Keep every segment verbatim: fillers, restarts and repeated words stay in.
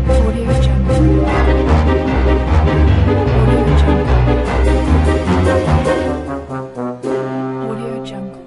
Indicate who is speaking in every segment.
Speaker 1: Audio Jungle. Audio Jungle.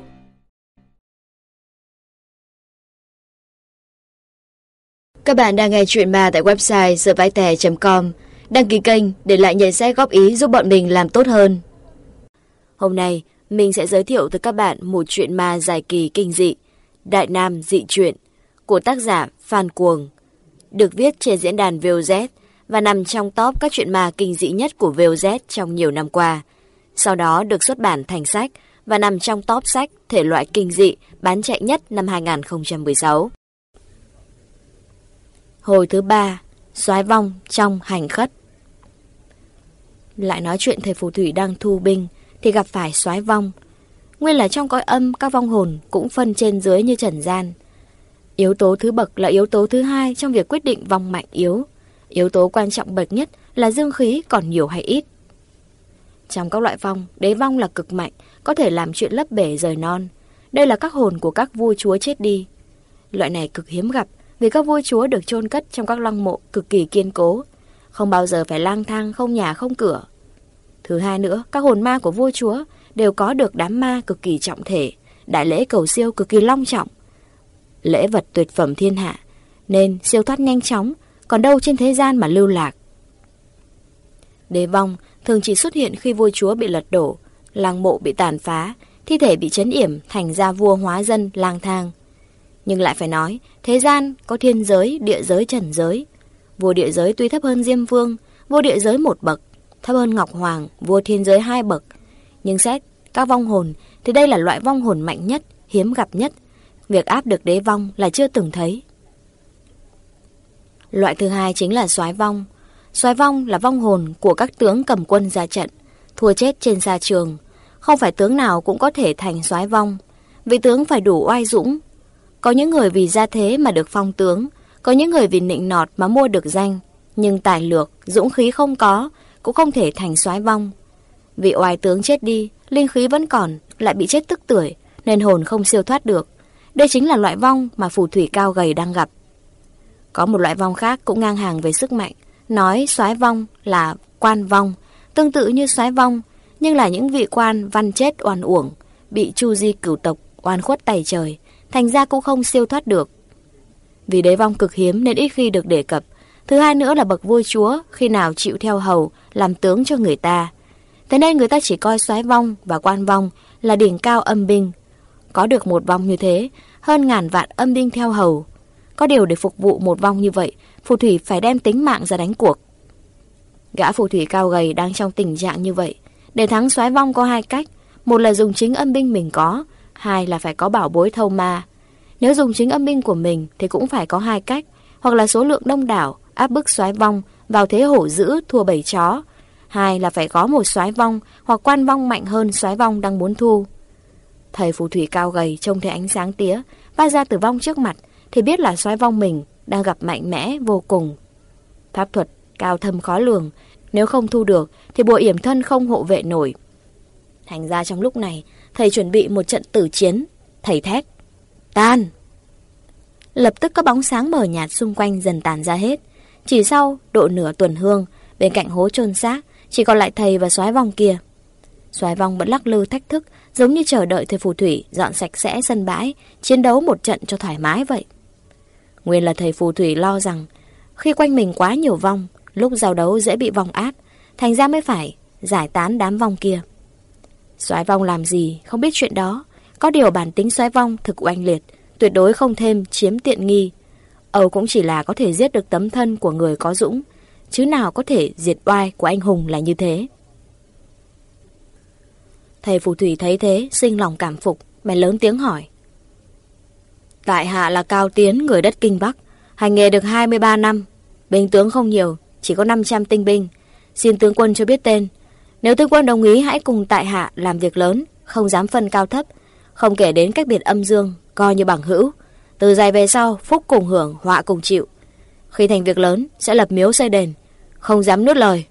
Speaker 2: Các bạn đang nghe truyện ma tại website giờ vai tè chấm com. Đăng ký kênh để lại nhận xét góp ý giúp bọn mình làm tốt hơn. Hôm nay mình sẽ giới thiệu tới các bạn một truyện ma dài kỳ kinh dị, Đại Nam Dị Truyện của tác giả Phan Cuồng, được viết trên diễn đàn vê o zét và nằm trong top các truyện ma kinh dị nhất của vê o zét trong nhiều năm qua. Sau đó được xuất bản thành sách và nằm trong top sách thể loại kinh dị bán chạy nhất năm hai không một sáu. Hồi thứ ba, soái vong trong hành khất. Lại nói chuyện thầy phù thủy đang thu binh thì gặp phải soái vong. Nguyên là trong cõi âm các vong hồn cũng phân trên dưới như trần gian. Yếu tố thứ bậc là yếu tố thứ hai trong việc quyết định vong mạnh yếu. Yếu tố quan trọng bậc nhất là dương khí còn nhiều hay ít. Trong các loại vong, đế vong là cực mạnh, có thể làm chuyện lấp bể rời non. Đây là các hồn của các vua chúa chết đi. Loại này cực hiếm gặp vì các vua chúa được chôn cất trong các lăng mộ cực kỳ kiên cố, không bao giờ phải lang thang không nhà không cửa. Thứ hai nữa, các hồn ma của vua chúa đều có được đám ma cực kỳ trọng thể, đại lễ cầu siêu cực kỳ long trọng, lễ vật tuyệt phẩm thiên hạ, nên siêu thoát nhanh chóng, còn đâu trên thế gian mà lưu lạc. Đế vong thường chỉ xuất hiện khi vua chúa bị lật đổ, lăng mộ bị tàn phá, thi thể bị trấn yểm, thành ra vua hóa dân lang thang. Nhưng lại phải nói, thế gian có thiên giới, địa giới, trần giới. Vua địa giới tuy thấp hơn Diêm Vương, vua địa giới một bậc, thấp hơn Ngọc Hoàng, vua thiên giới hai bậc. Nhưng xét các vong hồn thì đây là loại vong hồn mạnh nhất, hiếm gặp nhất. Việc áp được đế vong là chưa từng thấy. Loại thứ hai chính là soái vong. Soái vong là vong hồn của các tướng cầm quân ra trận, thua chết trên xa trường. Không phải tướng nào cũng có thể thành soái vong, vị tướng phải đủ oai dũng. Có những người vì gia thế mà được phong tướng, có những người vì nịnh nọt mà mua được danh, nhưng tài lược, dũng khí không có, cũng không thể thành soái vong. Vì oai tướng chết đi, linh khí vẫn còn, lại bị chết tức tuổi, nên hồn không siêu thoát được. Đây chính là loại vong mà phù thủy cao gầy đang gặp. Có một loại vong khác cũng ngang hàng về sức mạnh, nói soái vong là quan vong, tương tự như soái vong, nhưng là những vị quan văn chết oan uổng, bị chu di cửu tộc, oan khuất tày trời, thành ra cũng không siêu thoát được. Vì đế vong cực hiếm nên ít khi được đề cập. Thứ hai nữa là bậc vua chúa khi nào chịu theo hầu làm tướng cho người ta. Thế nên người ta chỉ coi soái vong và quan vong là đỉnh cao âm binh. Có được một vong như thế, hơn ngàn vạn âm binh theo hầu. Có điều để phục vụ một vong như vậy, phù thủy phải đem tính mạng ra đánh cuộc. Gã phù thủy cao gầy đang trong tình trạng như vậy. Để thắng soái vong có hai cách. Một là dùng chính âm binh mình có, hai là phải có bảo bối thâu ma. Nếu dùng chính âm binh của mình thì cũng phải có hai cách, hoặc là số lượng đông đảo áp bức soái vong vào thế hổ dữ thua bầy chó, hai là phải có một soái vong hoặc quan vong mạnh hơn soái vong đang muốn thu. Thầy phù thủy cao gầy trông thấy ánh sáng tía phát ra từ vong trước mặt thì biết là soái vong mình đang gặp mạnh mẽ vô cùng. Pháp thuật cao thâm khó lường, nếu không thu được thì bùa yểm thân không hộ vệ nổi. Thành ra trong lúc này thầy chuẩn bị một trận tử chiến. Thầy thét: "Tan!" Lập tức các bóng sáng mờ nhạt xung quanh dần tàn ra hết. Chỉ sau độ nửa tuần hương, bên cạnh hố chôn xác chỉ còn lại thầy và soái vong kia. Soái vong vẫn lắc lư thách thức, giống như chờ đợi thầy phù thủy dọn sạch sẽ sân bãi, chiến đấu một trận cho thoải mái vậy. Nguyên là thầy phù thủy lo rằng khi quanh mình quá nhiều vong, lúc giao đấu dễ bị vong áp, thành ra mới phải giải tán đám vong kia. Soái vong làm gì không biết chuyện đó. Có điều bản tính soái vong thực oanh liệt, tuyệt đối không thêm chiếm tiện nghi. Âu cũng chỉ là có thể giết được tấm thân của người có dũng, chứ nào có thể diệt oai của anh hùng là như thế. Thầy phù thủy thấy thế sinh lòng cảm phục, bèn lớn tiếng hỏi: "Tại hạ là Cao Tiến, người đất Kinh Bắc, hành nghề được hai mươi ba năm, binh tướng không nhiều, chỉ có năm trăm tinh binh. Xin tướng quân cho biết tên. Nếu tướng quân đồng ý hãy cùng tại hạ làm việc lớn, không dám phân cao thấp, không kể đến cách biệt âm dương, coi như bằng hữu. Từ giày về sau, phúc cùng hưởng, họa cùng chịu. Khi thành việc lớn, sẽ lập miếu xây đền, không dám nuốt lời."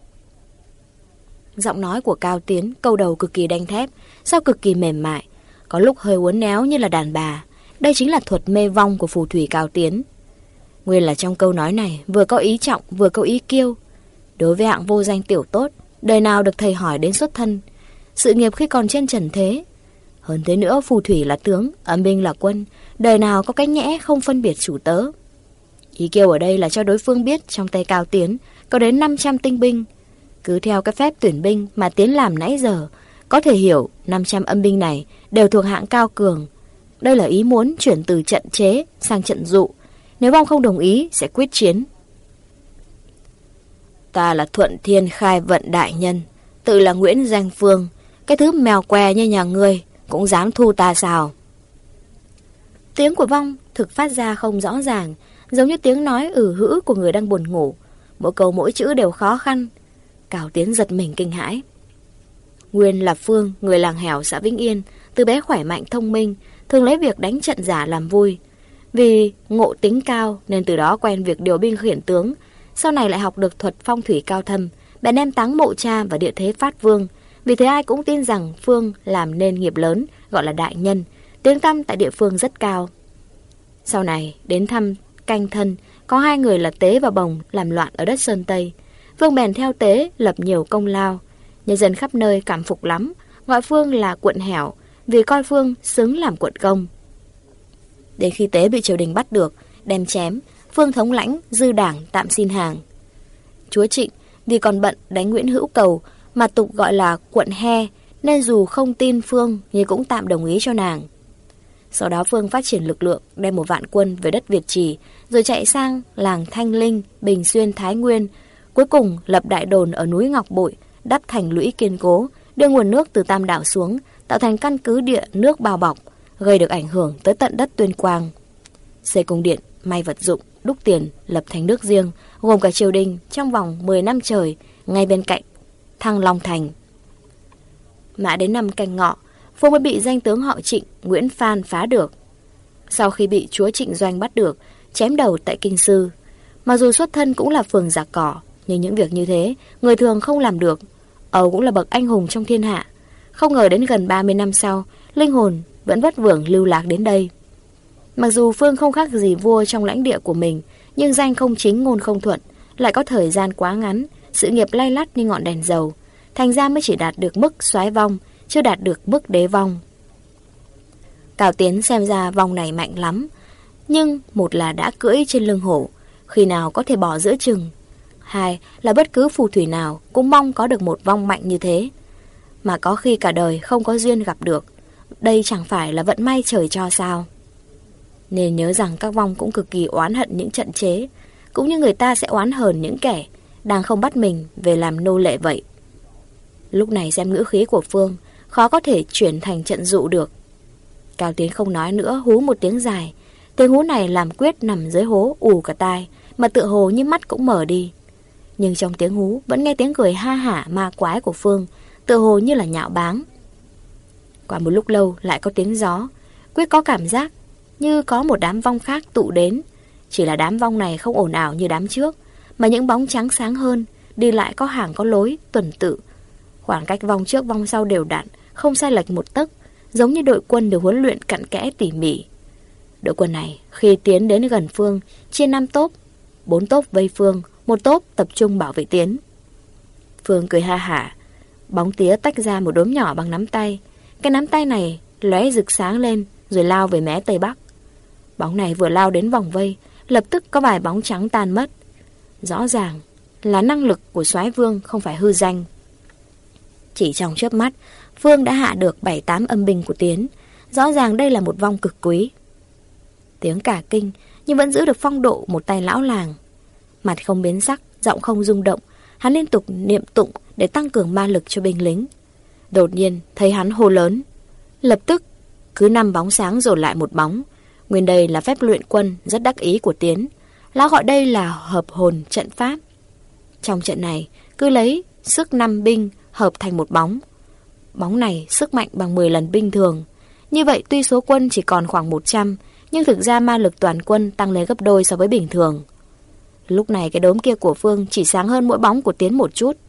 Speaker 2: Giọng nói của Cao Tiến câu đầu cực kỳ đanh thép, sau cực kỳ mềm mại, có lúc hơi uốn éo như là đàn bà. Đây chính là thuật mê vong của phù thủy Cao Tiến. Nguyên là trong câu nói này vừa có ý trọng vừa có ý kiêu. Đối với hạng vô danh tiểu tốt, đời nào được thầy hỏi đến xuất thân, sự nghiệp khi còn trên trần thế. Hơn thế nữa, phù thủy là tướng, âm binh là quân, đời nào có cái nhẽ không phân biệt chủ tớ. Ý kiêu ở đây là cho đối phương biết trong tay Cao Tiến có đến năm trăm tinh binh. Cứ theo cái phép tuyển binh mà Tiến làm nãy giờ, có thể hiểu năm trăm âm binh này đều thuộc hạng cao cường. Đây là ý muốn chuyển từ trận chế sang trận dụ. Nếu Vong không đồng ý sẽ quyết chiến. Ta là Thuận Thiên Khai Vận đại nhân, tự là Nguyễn Danh Phương. Cái thứ mèo què như nhà ngươi cũng dám thu ta sao? Tiếng của Vong thực phát ra không rõ ràng, giống như tiếng nói ử hữ của người đang buồn ngủ. Mỗi câu mỗi chữ đều khó khăn. Cao Tiến giật mình kinh hãi. Nguyên là Phương, người làng Hẻo xã Vĩnh Yên, từ bé khỏe mạnh thông minh, thường lấy việc đánh trận giả làm vui. Vì ngộ tính cao nên từ đó quen việc điều binh khiển tướng. Sau này lại học được thuật phong thủy cao thâm, bèn đem táng mộ cha và địa thế phát vương. Vì thế ai cũng tin rằng Phương làm nên nghiệp lớn, gọi là đại nhân, tiếng tăm tại địa phương rất cao. Sau này đến thăm Canh Thân, có hai người là Tế và Bồng làm loạn ở đất Sơn Tây. Phương bèn theo Tế lập nhiều công lao. Nhân dân khắp nơi cảm phục lắm, gọi Phương là quận Hẻo, vì coi Phương xứng làm quận công. Đến khi Tế bị triều đình bắt được, đem chém, Phương thống lãnh dư đảng tạm xin hàng. Chúa Trịnh vì còn bận đánh Nguyễn Hữu Cầu mà tục gọi là quận He, nên dù không tin Phương nhưng cũng tạm đồng ý cho nàng. Sau đó Phương phát triển lực lượng, đem một vạn quân về đất Việt Trì, rồi chạy sang làng Thanh Linh, Bình Xuyên, Thái Nguyên. Cuối cùng lập đại đồn ở núi Ngọc Bội, đắp thành lũy kiên cố, đưa nguồn nước từ Tam Đảo xuống, tạo thành căn cứ địa nước bao bọc, gây được ảnh hưởng tới tận đất Tuyên Quang. Xây cung điện, may vật dụng, đúc tiền, lập thành nước riêng, gồm cả triều đình trong vòng mười năm trời, ngay bên cạnh Thăng Long Thành. Mãi đến năm Canh Ngọ, Phương mới bị danh tướng họ Trịnh Nguyễn Phan phá được. Sau khi bị chúa Trịnh Doanh bắt được, chém đầu tại Kinh Sư. Mặc dù xuất thân cũng là phường giặc cỏ, nhưng những việc như thế người thường không làm được. Âu cũng là bậc anh hùng trong thiên hạ. Không ngờ đến gần ba mươi năm sau, linh hồn vẫn vất vưởng lưu lạc đến đây. Mặc dù Phương không khác gì vua trong lãnh địa của mình, nhưng danh không chính ngôn không thuận, lại có thời gian quá ngắn, sự nghiệp lay lắt như ngọn đèn dầu, thành ra mới chỉ đạt được mức soái vong, chưa đạt được mức đế vong. Cao Tiến xem ra vong này mạnh lắm, nhưng một là đã cưỡi trên lưng hổ, khi nào có thể bỏ giữa chừng. Hai là bất cứ phù thủy nào cũng mong có được một vong mạnh như thế, mà có khi cả đời không có duyên gặp được. Đây chẳng phải là vận may trời cho sao? Nên nhớ rằng các vong cũng cực kỳ oán hận những trận chế, cũng như người ta sẽ oán hờn những kẻ đang không bắt mình về làm nô lệ vậy. Lúc này xem ngữ khí của Phương, khó có thể chuyển thành trận dụ được. Cao Tiến không nói nữa, hú một tiếng dài. Tiếng hú này làm Quyết nằm dưới hố ù cả tai, mà tựa hồ như mắt cũng mở đi. Nhưng trong tiếng hú vẫn nghe tiếng cười ha hả ma quái của Phương, tựa hồ như là nhạo báng. Qua một lúc lâu lại có tiếng gió. Quyết có cảm giác như có một đám vong khác tụ đến. Chỉ là đám vong này không ồn ào như đám trước, mà những bóng trắng sáng hơn, đi lại có hàng có lối, tuần tự. Khoảng cách vong trước vong sau đều đặn, không sai lệch một tấc, giống như đội quân được huấn luyện cặn kẽ tỉ mỉ. Đội quân này khi tiến đến gần Phương, chia năm tốp, bốn tốp vây Phương, một tốp tập trung bảo vệ Tiến. Phương cười ha hả, bóng tía tách ra một đốm nhỏ bằng nắm tay. Cái nắm tay này lóe rực sáng lên, rồi lao về mé tây bắc. Bóng này vừa lao đến vòng vây, lập tức có vài bóng trắng tan mất. Rõ ràng là năng lực của soái vương không phải hư danh. Chỉ trong chớp mắt, Phương đã hạ được bảy tám âm binh của Tiến. Rõ ràng đây là một vong cực quý. Tiếng cả kinh, nhưng vẫn giữ được phong độ một tay lão làng. Mặt không biến sắc, giọng không rung động, hắn liên tục niệm tụng để tăng cường ma lực cho binh lính. Đột nhiên thấy hắn hô lớn, lập tức cứ năm bóng sáng dồn lại một bóng. Nguyên đây là phép luyện quân rất đắc ý của Tiến. Lão gọi đây là hợp hồn trận pháp. Trong trận này cứ lấy sức năm binh hợp thành một bóng. Bóng này sức mạnh bằng mười lần binh thường. Như vậy tuy số quân chỉ còn khoảng một trăm, nhưng thực ra ma lực toàn quân tăng lên gấp đôi so với bình thường. Lúc này cái đốm kia của Phương chỉ sáng hơn mỗi bóng của Tiến một chút.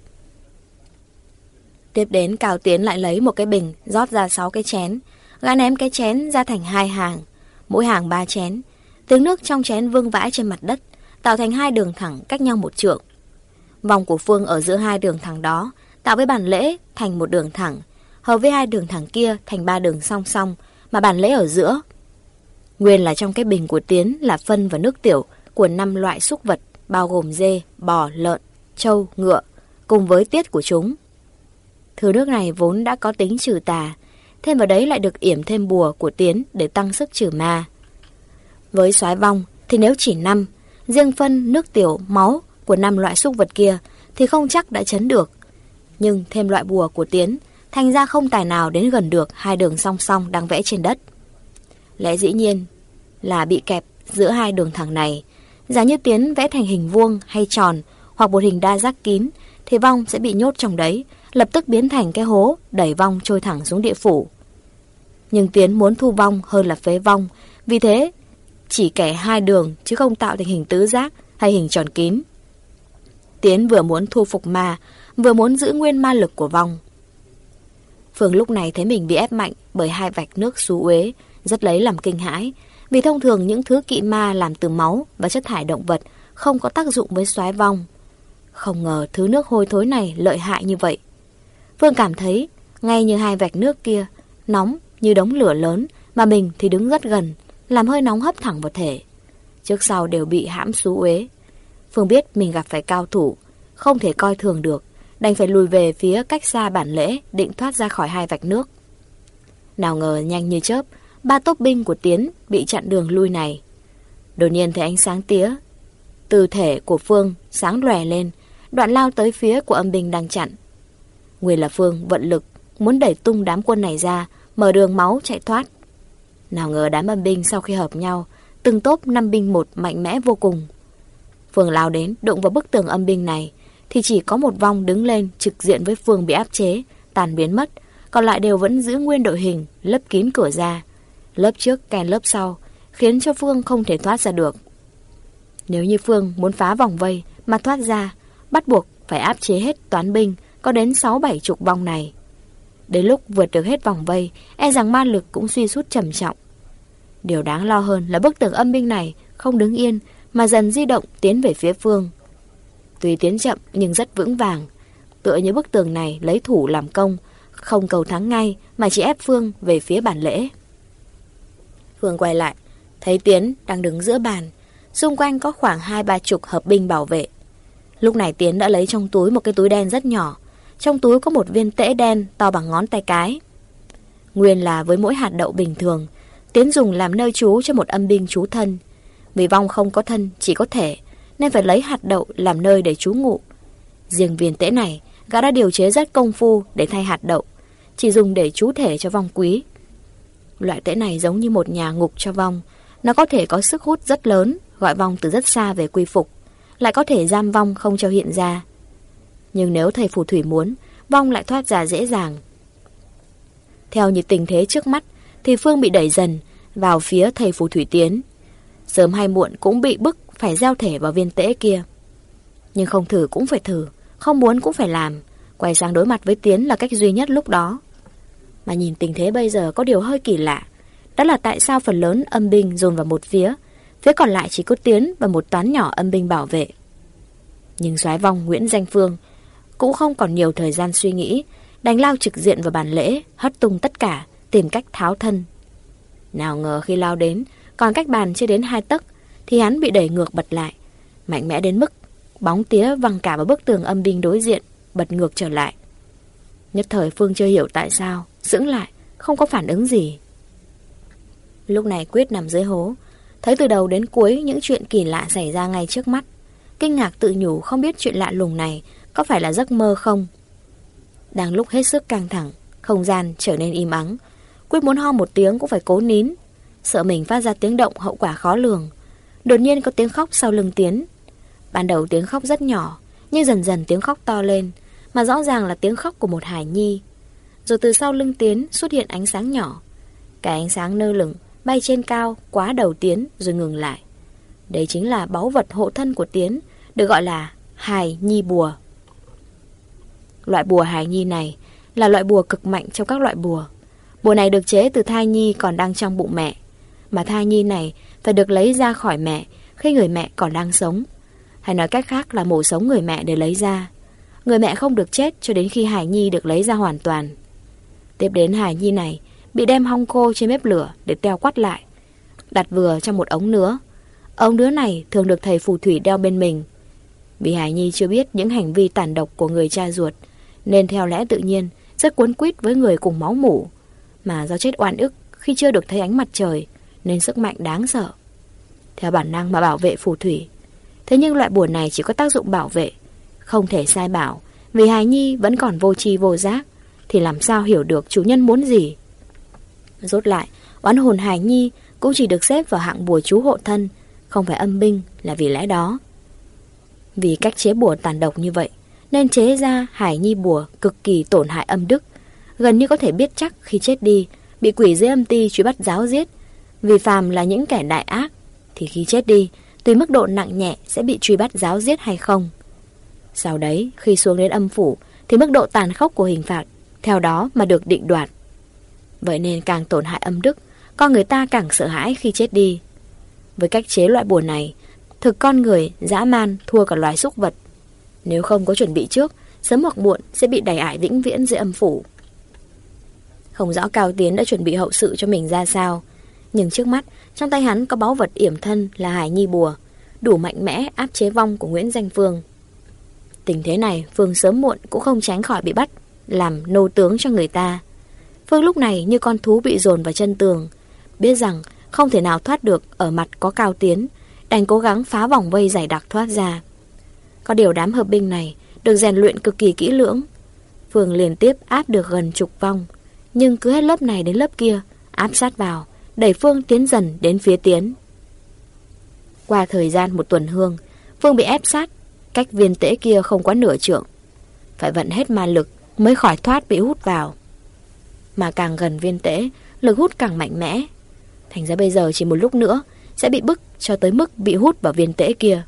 Speaker 2: Tiếp đến Cao Tiến lại lấy một cái bình, rót ra sáu cái chén. Gã ném cái chén ra thành hai hàng, mỗi hàng ba chén. Tiếng nước trong chén vương vãi trên mặt đất, tạo thành hai đường thẳng cách nhau một trượng. Vòng của Phương ở giữa hai đường thẳng đó tạo với bản lễ thành một đường thẳng, hợp với hai đường thẳng kia thành ba đường song song mà bản lễ ở giữa. Nguyên là trong cái bình của Tiến là phân và nước tiểu của năm loại súc vật bao gồm dê, bò, lợn, trâu, ngựa cùng với tiết của chúng. Thứ nước này vốn đã có tính trừ tà, thêm vào đấy lại được yểm thêm bùa của Tiến để tăng sức trừ ma. Với soái vong thì nếu chỉ năm, riêng phân, nước tiểu, máu của năm loại súc vật kia thì không chắc đã chấn được. Nhưng thêm loại bùa của Tiến, thành ra không tài nào đến gần được hai đường song song đang vẽ trên đất. Lẽ dĩ nhiên là bị kẹp giữa hai đường thẳng này. Giả như Tiến vẽ thành hình vuông hay tròn hoặc một hình đa giác kín thì vong sẽ bị nhốt trong đấy, lập tức biến thành cái hố đẩy vong trôi thẳng xuống địa phủ. Nhưng Tiến muốn thu vong hơn là phế vong, vì thế chỉ kẻ hai đường chứ không tạo thành hình tứ giác hay hình tròn kín. Tiến vừa muốn thu phục ma, vừa muốn giữ nguyên ma lực của vong. Phương lúc này thấy mình bị ép mạnh bởi hai vạch nước xú uế, rất lấy làm kinh hãi, vì thông thường những thứ kỵ ma làm từ máu và chất thải động vật không có tác dụng với soái vong. Không ngờ thứ nước hôi thối này lợi hại như vậy. Phương cảm thấy ngay như hai vạch nước kia, nóng như đống lửa lớn mà mình thì đứng rất gần, làm hơi nóng hấp thẳng vào thể. Trước sau đều bị hãm xú uế. Phương biết mình gặp phải cao thủ, không thể coi thường được, đành phải lùi về phía cách xa bản lễ, định thoát ra khỏi hai vạch nước. Nào ngờ nhanh như chớp, ba tốp binh của Tiến bị chặn đường lui này. Đột nhiên thấy ánh sáng tía từ thể của Phương sáng lòe lên, đoạn lao tới phía của âm binh đang chặn. Nguyên là Phương vận lực muốn đẩy tung đám quân này ra, mở đường máu chạy thoát. Nào ngờ đám âm binh sau khi hợp nhau, từng tốp năm binh một mạnh mẽ vô cùng. Phương lao đến đụng vào bức tường âm binh này thì chỉ có một vong đứng lên trực diện với Phương bị áp chế, tàn biến mất, còn lại đều vẫn giữ nguyên đội hình, lấp kín cửa ra. Lớp trước kèn lớp sau, khiến cho Phương không thể thoát ra được. Nếu như Phương muốn phá vòng vây mà thoát ra, bắt buộc phải áp chế hết toán binh có đến sáu bảy chục vong này. Đến lúc vượt được hết vòng vây, e rằng ma lực cũng suy sút trầm trọng. Điều đáng lo hơn là bức tường âm binh này không đứng yên mà dần di động tiến về phía Phương. Tuy tiến chậm nhưng rất vững vàng, tựa như bức tường này lấy thủ làm công, không cầu thắng ngay mà chỉ ép Phương về phía bản lễ. Phương quay lại, thấy Tiến đang đứng giữa bàn, xung quanh có khoảng hai ba chục hợp binh bảo vệ. Lúc này Tiến đã lấy trong túi một cái túi đen rất nhỏ, trong túi có một viên tễ đen to bằng ngón tay cái. Nguyên là với mỗi hạt đậu bình thường, Tiến dùng làm nơi trú cho một âm binh trú thân. Vì vong không có thân, chỉ có thể, nên phải lấy hạt đậu làm nơi để trú ngụ. Riêng viên tễ này, gã đã điều chế rất công phu để thay hạt đậu, chỉ dùng để trú thể cho vong quý. Loại tễ này giống như một nhà ngục cho vong, nó có thể có sức hút rất lớn, gọi vong từ rất xa về quy phục, lại có thể giam vong không cho hiện ra. Nhưng nếu thầy phù thủy muốn, vong lại thoát ra dễ dàng. Theo như tình thế trước mắt, thì Phương bị đẩy dần vào phía thầy phù thủy Tiến. Sớm hay muộn cũng bị bức phải gieo thể vào viên tễ kia. Nhưng không thử cũng phải thử, không muốn cũng phải làm. Quay sang đối mặt với Tiến là cách duy nhất lúc đó. Mà nhìn tình thế bây giờ có điều hơi kỳ lạ. Đó là tại sao phần lớn âm binh dồn vào một phía, phía còn lại chỉ có Tiến và một toán nhỏ âm binh bảo vệ. Nhưng soái vong Nguyễn Danh Phương cũng không còn nhiều thời gian suy nghĩ, đành lao trực diện vào bàn lễ, hất tung tất cả, tìm cách tháo thân. Nào ngờ khi lao đến, còn cách bàn chưa đến hai tấc, thì hắn bị đẩy ngược bật lại, mạnh mẽ đến mức bóng tía văng cả vào bức tường âm binh đối diện, bật ngược trở lại. Nhất thời Phương chưa hiểu tại sao, sững lại, không có phản ứng gì. Lúc này Quyết nằm dưới hố, thấy từ đầu đến cuối những chuyện kỳ lạ xảy ra ngay trước mắt, kinh ngạc tự nhủ không biết chuyện lạ lùng này có phải là giấc mơ không. Đang lúc hết sức căng thẳng, không gian trở nên im ắng, Quyết muốn ho một tiếng cũng phải cố nín, sợ mình phát ra tiếng động hậu quả khó lường. Đột nhiên có tiếng khóc sau lưng Tiến. Ban đầu tiếng khóc rất nhỏ, nhưng dần dần tiếng khóc to lên, mà rõ ràng là tiếng khóc của một hài nhi. Rồi từ sau lưng Tiến xuất hiện ánh sáng nhỏ. Cái ánh sáng nơ lửng bay trên cao quá đầu Tiến rồi ngừng lại. Đấy chính là báu vật hộ thân của Tiến, được gọi là hài nhi bùa. Loại bùa hài nhi này là loại bùa cực mạnh trong các loại bùa. Bùa này được chế từ thai nhi còn đang trong bụng mẹ, mà thai nhi này phải được lấy ra khỏi mẹ, khi người mẹ còn đang sống. Hay nói cách khác là mổ sống người mẹ để lấy ra. Người mẹ không được chết cho đến khi hài nhi được lấy ra hoàn toàn. Tiếp đến hài nhi này bị đem hong khô trên bếp lửa để teo quắt lại, đặt vừa trong một ống nứa. Ống nứa này thường được thầy phù thủy đeo bên mình. Vì hài nhi chưa biết những hành vi tàn độc của người cha ruột, nên theo lẽ tự nhiên rất quấn quýt với người cùng máu mủ. Mà do chết oan ức khi chưa được thấy ánh mặt trời, nên sức mạnh đáng sợ. Theo bản năng mà bảo vệ phù thủy. Thế nhưng loại bùa này chỉ có tác dụng bảo vệ, không thể sai bảo. Vì hài nhi vẫn còn vô tri vô giác, thì làm sao hiểu được chủ nhân muốn gì. Rốt lại, oán hồn hài nhi cũng chỉ được xếp vào hạng bùa chú hộ thân, không phải âm binh, là vì lẽ đó. Vì cách chế bùa tàn độc như vậy, nên chế ra hài nhi bùa cực kỳ tổn hại âm đức, gần như có thể biết chắc khi chết đi bị quỷ dưới âm ti truy bắt giáo giết. Vì phàm là những kẻ đại ác, thì khi chết đi, tùy mức độ nặng nhẹ sẽ bị truy bắt giáo giết hay không. Sau đấy, khi xuống đến âm phủ, thì mức độ tàn khốc của hình phạt theo đó mà được định đoạt. Vậy nên càng tổn hại âm đức, con người ta càng sợ hãi khi chết đi. Với cách chế loại bùa này, thực con người dã man thua cả loài súc vật. Nếu không có chuẩn bị trước, sớm hoặc muộn sẽ bị đày ải vĩnh viễn dưới âm phủ. Không rõ Cao Tiến đã chuẩn bị hậu sự cho mình ra sao, nhưng trước mắt trong tay hắn có báu vật yểm thân là hài nhi bùa, đủ mạnh mẽ áp chế vong của Nguyễn Danh Phương. Tình thế này Phương sớm muộn cũng không tránh khỏi bị bắt làm nô tướng cho người ta. Phương lúc này như con thú bị dồn vào chân tường, biết rằng không thể nào thoát được ở mặt có Cao Tiến, đành cố gắng phá vòng vây dày đặc thoát ra. Có điều đám hợp binh này được rèn luyện cực kỳ kỹ lưỡng. Phương liên tiếp áp được gần chục vong, nhưng cứ hết lớp này đến lớp kia, áp sát vào, đẩy Phương tiến dần đến phía Tiến. Qua thời gian một tuần hương, Phương bị ép sát, cách viên tễ kia không quá nửa trượng. Phải vận hết ma lực mới khỏi thoát bị hút vào. Mà càng gần viên tễ, lực hút càng mạnh mẽ. Thành ra bây giờ chỉ một lúc nữa sẽ bị bức cho tới mức bị hút vào viên tễ kia.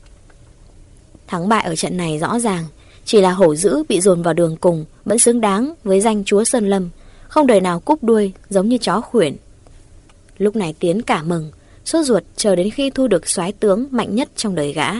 Speaker 2: Thắng bại ở trận này rõ ràng, chỉ là hổ dữ bị dồn vào đường cùng vẫn xứng đáng với danh chúa Sơn Lâm, không đời nào cúp đuôi giống như chó khuyển. Lúc này Tiến cả mừng, sốt ruột chờ đến khi thu được soái tướng mạnh nhất trong đời gã.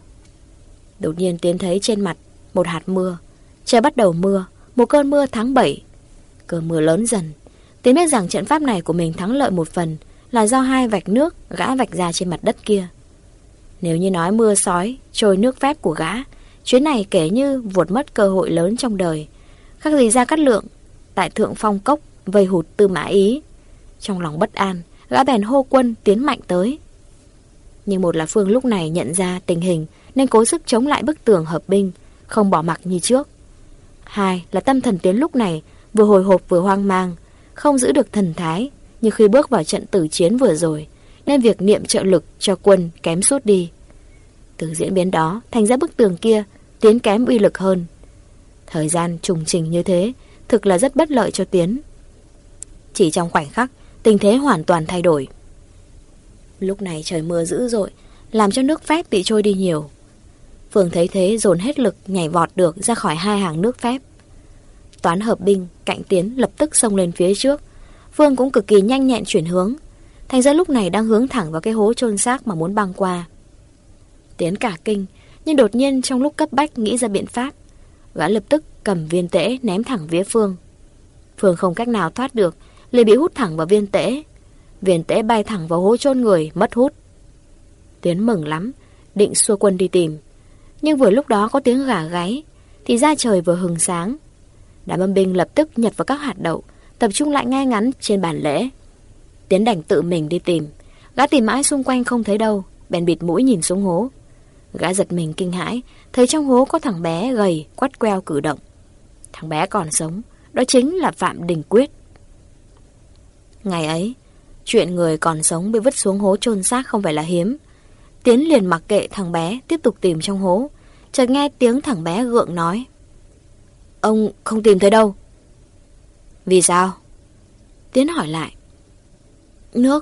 Speaker 2: Đột nhiên Tiến thấy trên mặt một hạt mưa. Trời bắt đầu mưa, một cơn mưa tháng bảy. Cơn mưa lớn dần. Tiến biết rằng trận pháp này của mình thắng lợi một phần là do hai vạch nước gã vạch ra trên mặt đất kia. Nếu như nói mưa sói trôi nước phép của gã, chuyến này kể như vụt mất cơ hội lớn trong đời. Khác gì Gia Cát Lượng tại Thượng Phong Cốc vây hụt Tư Mã Ý. Trong lòng bất an, gã bèn hô quân tiến mạnh tới. Nhưng một là Phương lúc này nhận ra tình hình nên cố sức chống lại bức tường hợp binh, không bỏ mặc như trước. Hai là tâm thần Tiến lúc này vừa hồi hộp vừa hoang mang, không giữ được thần thái như khi bước vào trận tử chiến vừa rồi, nên việc niệm trợ lực cho quân kém sút đi. Từ diễn biến đó thành ra bức tường kia Tiến kém uy lực hơn. Thời gian trùng trình như thế thực là rất bất lợi cho Tiến. Chỉ trong khoảnh khắc, tình thế hoàn toàn thay đổi. Lúc này trời mưa dữ dội, làm cho nước phép bị trôi đi nhiều. Phương thấy thế dồn hết lực nhảy vọt được ra khỏi hai hàng nước phép. Toán hợp binh cạnh Tiến lập tức xông lên phía trước. Phương cũng cực kỳ nhanh nhẹn chuyển hướng, thành ra lúc này đang hướng thẳng vào cái hố chôn xác mà muốn băng qua. Tiến cả kinh, nhưng đột nhiên trong lúc cấp bách nghĩ ra biện pháp. Gã lập tức cầm viên tễ ném thẳng vía Phương. Phương không cách nào thoát được, liền bị hút thẳng vào viên tễ. Viên tễ bay thẳng vào hố chôn người, mất hút. Tiến mừng lắm, định xua quân đi tìm. Nhưng vừa lúc đó có tiếng gà gáy, thì ra trời vừa hừng sáng. Đám âm binh lập tức nhặt vào các hạt đậu, tập trung lại ngay ngắn trên bàn lễ. Tiến đành tự mình đi tìm. Gã tìm mãi xung quanh không thấy đâu, bèn bịt mũi nhìn xuống hố. Gã giật mình kinh hãi, thấy trong hố có thằng bé gầy, quắt queo cử động. Thằng bé còn sống, đó chính là Phạm Đình Quyết. Ngày ấy, chuyện người còn sống bị vứt xuống hố chôn xác không phải là hiếm. Tiến liền mặc kệ thằng bé tiếp tục tìm trong hố. Chợt nghe tiếng thằng bé gượng nói: "Ông không tìm thấy đâu." "Vì sao?" Tiến hỏi lại. "Nước."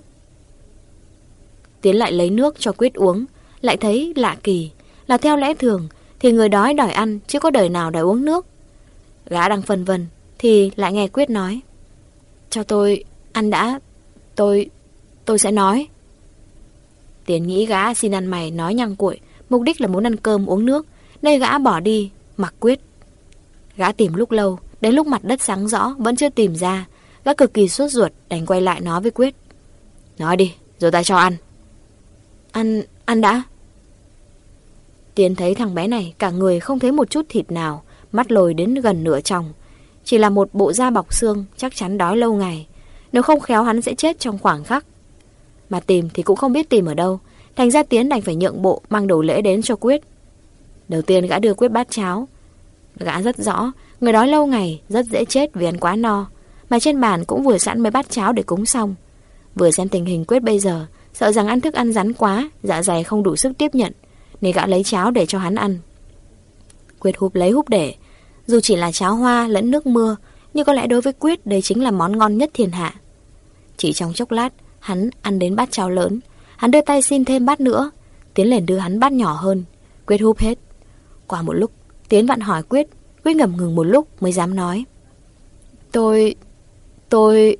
Speaker 2: Tiến lại lấy nước cho Quyết uống, lại thấy lạ kỳ, là theo lẽ thường thì người đói đòi ăn chứ có đời nào đòi uống nước. Gã đang phân vân thì lại nghe Quyết nói: "Cho tôi ăn đã, tôi tôi sẽ nói." Tiến nghĩ gã xin ăn mày nói nhăng cuội, mục đích là muốn ăn cơm uống nước, nên gã bỏ đi, mặc Quyết. Gã tìm lúc lâu, đến lúc mặt đất sáng rõ vẫn chưa tìm ra, gã cực kỳ sốt ruột, đành quay lại nói với Quyết. Nói đi, rồi ta cho ăn. Ăn, ăn đã. Tiến thấy thằng bé này cả người không thấy một chút thịt nào, mắt lồi đến gần nửa tròng, chỉ là một bộ da bọc xương, chắc chắn đói lâu ngày. Nếu không khéo hắn sẽ chết trong khoảng khắc. Mà tìm thì cũng không biết tìm ở đâu, thành ra Tiến đành phải nhượng bộ mang đồ lễ đến cho Quyết. Đầu tiên gã đưa Quyết bát cháo. Gã rất rõ, người đói lâu ngày rất dễ chết vì ăn quá no, mà trên bàn cũng vừa sẵn mấy bát cháo để cúng xong. Vừa xem tình hình Quyết bây giờ, sợ rằng ăn thức ăn rắn quá, dạ dày không đủ sức tiếp nhận, nên gã lấy cháo để cho hắn ăn. Quyết húp lấy húp để. Dù chỉ là cháo hoa lẫn nước mưa, nhưng có lẽ đối với Quyết đây chính là món ngon nhất thiên hạ. Chỉ trong chốc lát, hắn ăn đến bát cháo lớn. Hắn đưa tay xin thêm bát nữa. Tiến liền đưa hắn bát nhỏ hơn. Quyết húp hết. Qua một lúc, Tiến vặn hỏi Quyết. Quyết ngập ngừng một lúc mới dám nói. Tôi... tôi...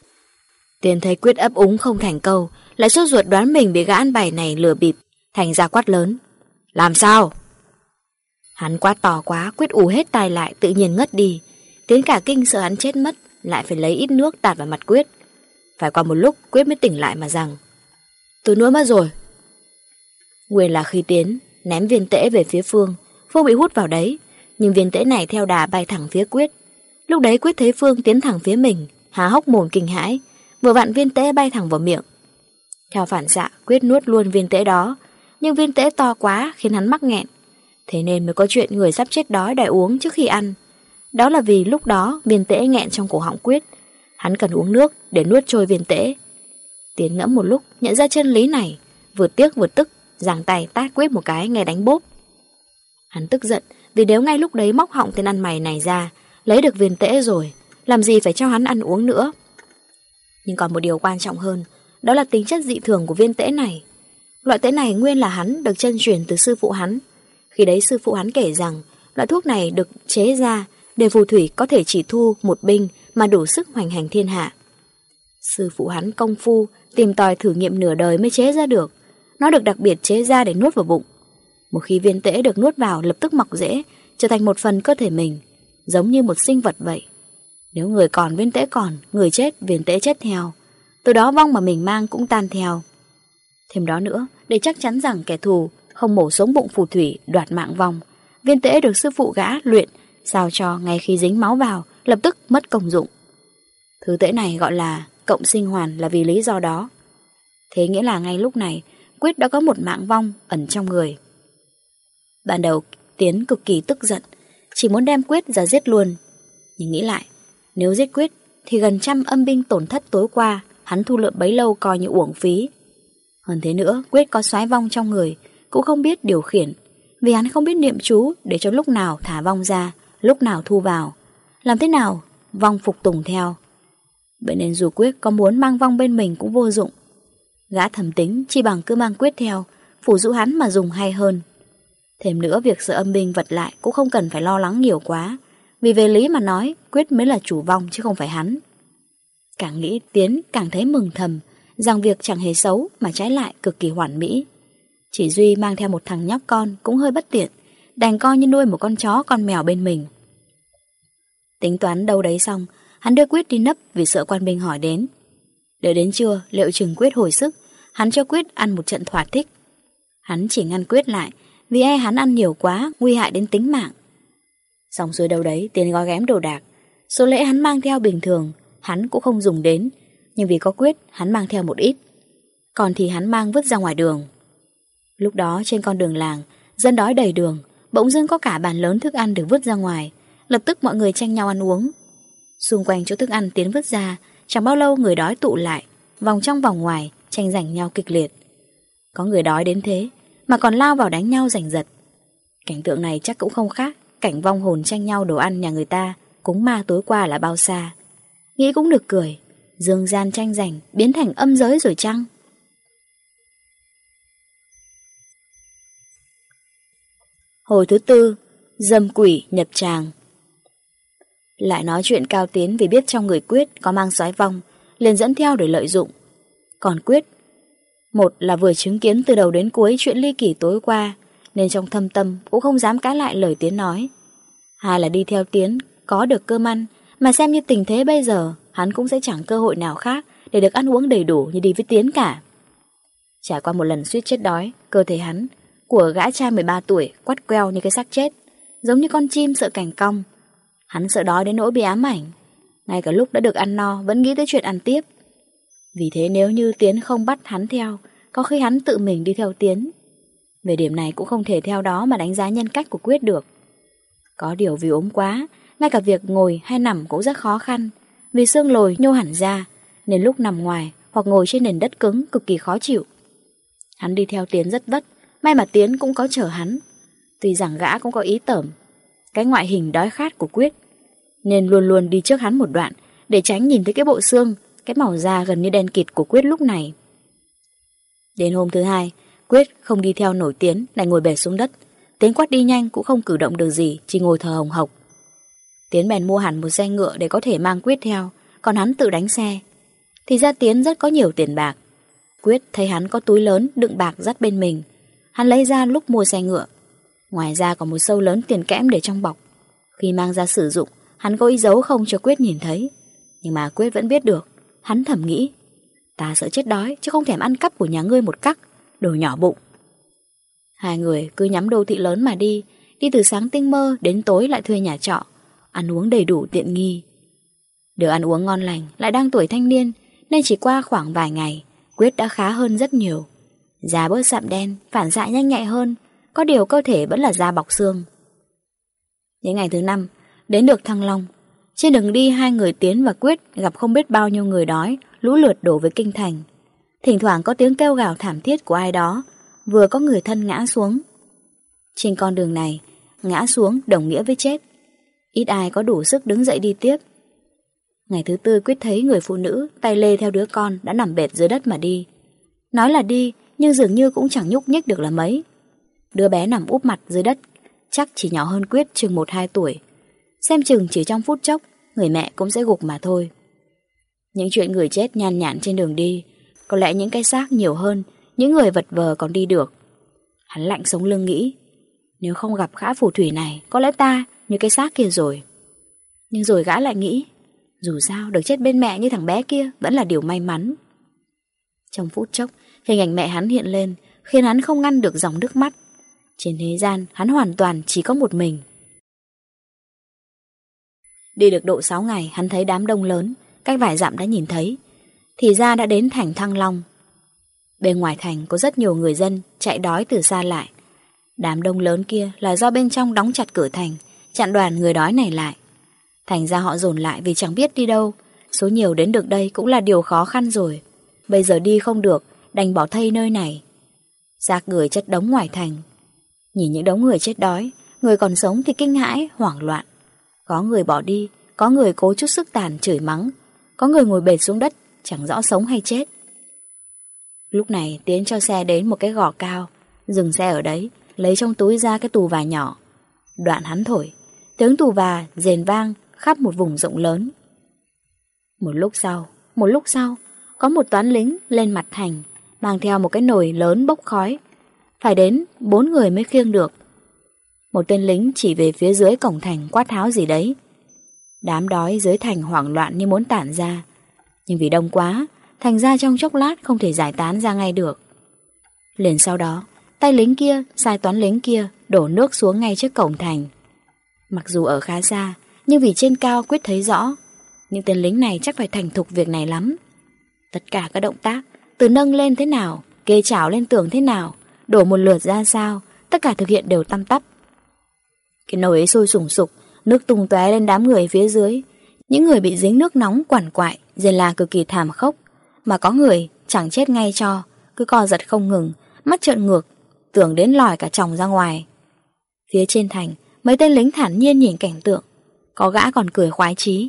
Speaker 2: Tiến thấy Quyết ấp úng không thành câu, lại sốt ruột đoán mình bị gã ăn bày này lừa bịp, thành ra quát lớn. Làm sao? Hắn quát to quá, Quyết ù hết tai lại, tự nhiên ngất đi. Tiến cả kinh sợ hắn chết mất, lại phải lấy ít nước tạt vào mặt Quyết. Phải qua một lúc Quyết mới tỉnh lại mà rằng, tôi nuốt mất rồi. Nguyên là khi Tiến ném viên tễ về phía Phương, Phương bị hút vào đấy, nhưng viên tễ này theo đà bay thẳng phía Quyết. Lúc đấy Quyết thấy Phương tiến thẳng phía mình, há hốc mồm kinh hãi, vừa vặn viên tễ bay thẳng vào miệng. Theo phản xạ, Quyết nuốt luôn viên tễ đó, nhưng viên tễ to quá khiến hắn mắc nghẹn. Thế nên mới có chuyện người sắp chết đói đòi uống trước khi ăn. Đó là vì lúc đó viên tễ nghẹn trong cổ họng Quyết. Hắn cần uống nước để nuốt trôi viên tễ. Tiến ngẫm một lúc nhận ra chân lý này, vừa tiếc vừa tức, giằng tay tát Quyết một cái nghe đánh bốp. Hắn tức giận vì nếu ngay lúc đấy móc họng tên ăn mày này ra, lấy được viên tễ rồi, làm gì phải cho hắn ăn uống nữa. Nhưng còn một điều quan trọng hơn, đó là tính chất dị thường của viên tễ này. Loại tễ này nguyên là hắn được chân truyền từ sư phụ hắn. Khi đấy sư phụ hắn kể rằng loại thuốc này được chế ra để phù thủy có thể chỉ thu một binh mà đủ sức hoành hành thiên hạ. Sư phụ hắn công phu tìm tòi thử nghiệm nửa đời mới chế ra được. Nó được đặc biệt chế ra để nuốt vào bụng. Một khi viên tễ được nuốt vào lập tức mọc rễ, trở thành một phần cơ thể mình, giống như một sinh vật vậy. Nếu người còn viên tễ còn, người chết viên tễ chết theo. Từ đó vong mà mình mang cũng tan theo. Thêm đó nữa, để chắc chắn rằng kẻ thù không mổ sống bụng phù thủy đoạt mạng vong, viên tễ được sư phụ gã luyện sao cho ngay khi dính máu vào lập tức mất công dụng. Thứ tễ này gọi là cộng sinh hoàn là vì lý do đó. Thế nghĩa là ngay lúc này Quyết đã có một mạng vong ẩn trong người. Ban đầu Tiến cực kỳ tức giận, chỉ muốn đem Quyết ra giết luôn. Nhưng nghĩ lại, nếu giết Quyết thì gần trăm âm binh tổn thất tối qua hắn thu lượm bấy lâu coi như uổng phí. Hơn thế nữa, Quyết có soái vong trong người, cũng không biết điều khiển, vì hắn không biết niệm chú để cho lúc nào thả vong ra, lúc nào thu vào, làm thế nào vong phục tùng theo. Vậy nên dù Quyết có muốn mang vong bên mình cũng vô dụng. Gã thầm tính chỉ bằng cứ mang Quyết theo, phủ dụ hắn mà dùng hay hơn. Thêm nữa, việc sợ âm binh vật lại cũng không cần phải lo lắng nhiều quá, vì về lý mà nói Quyết mới là chủ vong chứ không phải hắn. Càng nghĩ Tiến càng thấy mừng thầm rằng việc chẳng hề xấu mà trái lại cực kỳ hoàn mỹ. Chỉ duy mang theo một thằng nhóc con cũng hơi bất tiện, đành coi như nuôi một con chó con mèo bên mình. Tính toán đâu đấy xong, hắn đưa Quyết đi nấp vì sợ quan binh hỏi đến. Đợi đến trưa, liệu chừng Quyết hồi sức, hắn cho Quyết ăn một trận thỏa thích. Hắn chỉ ngăn Quyết lại vì e hắn ăn nhiều quá nguy hại đến tính mạng. Xong xuôi đâu đấy, Tiến gói ghém đồ đạc. Số lễ hắn mang theo bình thường hắn cũng không dùng đến, nhưng vì có Quyết hắn mang theo một ít, còn thì hắn mang vứt ra ngoài đường. Lúc đó trên con đường làng, dân đói đầy đường, bỗng dưng có cả bàn lớn thức ăn được vứt ra ngoài. Lập tức mọi người tranh nhau ăn uống. Xung quanh chỗ thức ăn Tiến vứt ra, chẳng bao lâu người đói tụ lại, vòng trong vòng ngoài, tranh giành nhau kịch liệt. Có người đói đến thế mà còn lao vào đánh nhau giành giật. Cảnh tượng này chắc cũng không khác cảnh vong hồn tranh nhau đồ ăn nhà người ta cúng ma tối qua là bao xa. Nghĩ cũng được cười, dương gian tranh giành biến thành âm giới rồi chăng? Hồi thứ tư, dâm quỷ nhập tràng. Lại nói chuyện Cao Tiến vì biết trong người Quyết có mang soái vong, liền dẫn theo để lợi dụng. Còn Quyết, Một là vừa chứng kiến từ đầu đến cuối chuyện ly kỳ tối qua, nên trong thâm tâm cũng không dám cãi lại lời Tiến nói. Hai là đi theo Tiến có được cơm ăn, mà xem như tình thế bây giờ hắn cũng sẽ chẳng cơ hội nào khác để được ăn uống đầy đủ như đi với Tiến cả. Trải qua một lần suýt chết đói, cơ thể hắn của gã trai mười ba tuổi quắt queo như cái xác chết, giống như con chim sợ cành cong. Hắn sợ đói đến nỗi bị ám ảnh, ngay cả lúc đã được ăn no vẫn nghĩ tới chuyện ăn tiếp. Vì thế nếu như Tiến không bắt hắn theo, có khi hắn tự mình đi theo Tiến. Về điểm này cũng không thể theo đó mà đánh giá nhân cách của Quyết được. Có điều vì ốm quá, ngay cả việc ngồi hay nằm cũng rất khó khăn, vì xương lồi nhô hẳn ra, nên lúc nằm ngoài hoặc ngồi trên nền đất cứng cực kỳ khó chịu. Hắn đi theo Tiến rất vất, may mà Tiến cũng có chở hắn. Tuy rằng gã cũng có ý tởm cái ngoại hình đói khát của Quyết, nên luôn luôn đi trước hắn một đoạn để tránh nhìn thấy cái bộ xương, cái màu da gần như đen kịt của Quyết lúc này. Đến hôm thứ hai, Quyết không đi theo nổi Tiến, lại ngồi bệt xuống đất. Tiến quát đi nhanh cũng không cử động được gì, chỉ ngồi thờ hồng hộc. Tiến bèn mua hẳn một xe ngựa để có thể mang Quyết theo, còn hắn tự đánh xe. Thì ra Tiến rất có nhiều tiền bạc. Quyết thấy hắn có túi lớn đựng bạc dắt bên mình, hắn lấy ra lúc mua xe ngựa. Ngoài ra còn một sâu lớn tiền kẽm để trong bọc. Khi mang ra sử dụng, hắn có ý giấu không cho Quyết nhìn thấy. Nhưng mà Quyết vẫn biết được. Hắn thầm nghĩ, ta sợ chết đói chứ không thèm ăn cắp của nhà ngươi một cắc, đồ nhỏ bụng. Hai người cứ nhắm đô thị lớn mà đi, đi từ sáng tinh mơ đến tối lại thuê nhà trọ, ăn uống đầy đủ tiện nghi. Được ăn uống ngon lành, lại đang tuổi thanh niên, nên chỉ qua khoảng vài ngày, Quyết đã khá hơn rất nhiều. Da bớt sạm đen, phản xạ nhanh nhạy hơn, có điều cơ thể vẫn là da bọc xương. Những ngày thứ năm, đến được Thăng Long. Trên đường đi hai người Tiến và Quyết gặp không biết bao nhiêu người đói, lũ lượt đổ về kinh thành. Thỉnh thoảng có tiếng kêu gào thảm thiết của ai đó, vừa có người thân ngã xuống. Trên con đường này, ngã xuống đồng nghĩa với chết. Ít ai có đủ sức đứng dậy đi tiếp. Ngày thứ tư Quyết thấy người phụ nữ tay lê theo đứa con đã nằm bệt dưới đất mà đi. Nói là đi, nhưng dường như cũng chẳng nhúc nhích được là mấy. Đứa bé nằm úp mặt dưới đất, chắc chỉ nhỏ hơn Quyết chừng một hai tuổi. Xem chừng chỉ trong phút chốc, người mẹ cũng sẽ gục mà thôi. Những chuyện người chết nhan nhản trên đường đi, có lẽ những cái xác nhiều hơn những người vật vờ còn đi được. Hắn lạnh sống lưng nghĩ, nếu không gặp gã phù thủy này, có lẽ ta như cái xác kia rồi. Nhưng rồi gã lại nghĩ, dù sao được chết bên mẹ như thằng bé kia vẫn là điều may mắn. Trong phút chốc, hình ảnh mẹ hắn hiện lên, khiến hắn không ngăn được dòng nước mắt. Trên thế gian, hắn hoàn toàn chỉ có một mình. Đi được độ sáu ngày, hắn thấy đám đông lớn, cách vài dặm đã nhìn thấy. Thì ra đã đến thành Thăng Long. Bên ngoài thành có rất nhiều người dân chạy đói từ xa lại. Đám đông lớn kia là do bên trong đóng chặt cửa thành, chặn đoàn người đói này lại. Thành ra họ dồn lại vì chẳng biết đi đâu. Số nhiều đến được đây cũng là điều khó khăn rồi. Bây giờ đi không được, đành bỏ thây nơi này. Xác người chất đống ngoài thành. Nhìn những đống người chết đói, người còn sống thì kinh hãi, hoảng loạn. Có người bỏ đi, có người cố chút sức tàn chửi mắng, có người ngồi bệt xuống đất, chẳng rõ sống hay chết. Lúc này Tiến cho xe đến một cái gò cao, dừng xe ở đấy, lấy trong túi ra cái tù và nhỏ. Đoạn hắn thổi, tiếng tù và rền vang khắp một vùng rộng lớn. Một lúc sau, một lúc sau, có một toán lính lên mặt thành, mang theo một cái nồi lớn bốc khói. Phải đến bốn người mới khiêng được. Một tên lính chỉ về phía dưới cổng thành quát tháo gì đấy. Đám đói dưới thành hoảng loạn như muốn tản ra. Nhưng vì đông quá, thành ra trong chốc lát không thể giải tán ra ngay được. Liền sau đó, tay lính kia sai toán lính kia đổ nước xuống ngay trước cổng thành. Mặc dù ở khá xa, nhưng vì trên cao Quyết thấy rõ, những tên lính này chắc phải thành thục việc này lắm. Tất cả các động tác, từ nâng lên thế nào, kê chảo lên tường thế nào, đổ một lượt ra sao, tất cả thực hiện đều tăm tắp. Cái nồi ấy sôi sùng sục, nước tung tóe lên đám người phía dưới. Những người bị dính nước nóng quằn quại, dần là cực kỳ thảm khốc. Mà có người chẳng chết ngay cho, cứ co giật không ngừng, mắt trợn ngược, tưởng đến lòi cả chồng ra ngoài. Phía trên thành, mấy tên lính thản nhiên nhìn cảnh tượng, có gã còn cười khoái chí.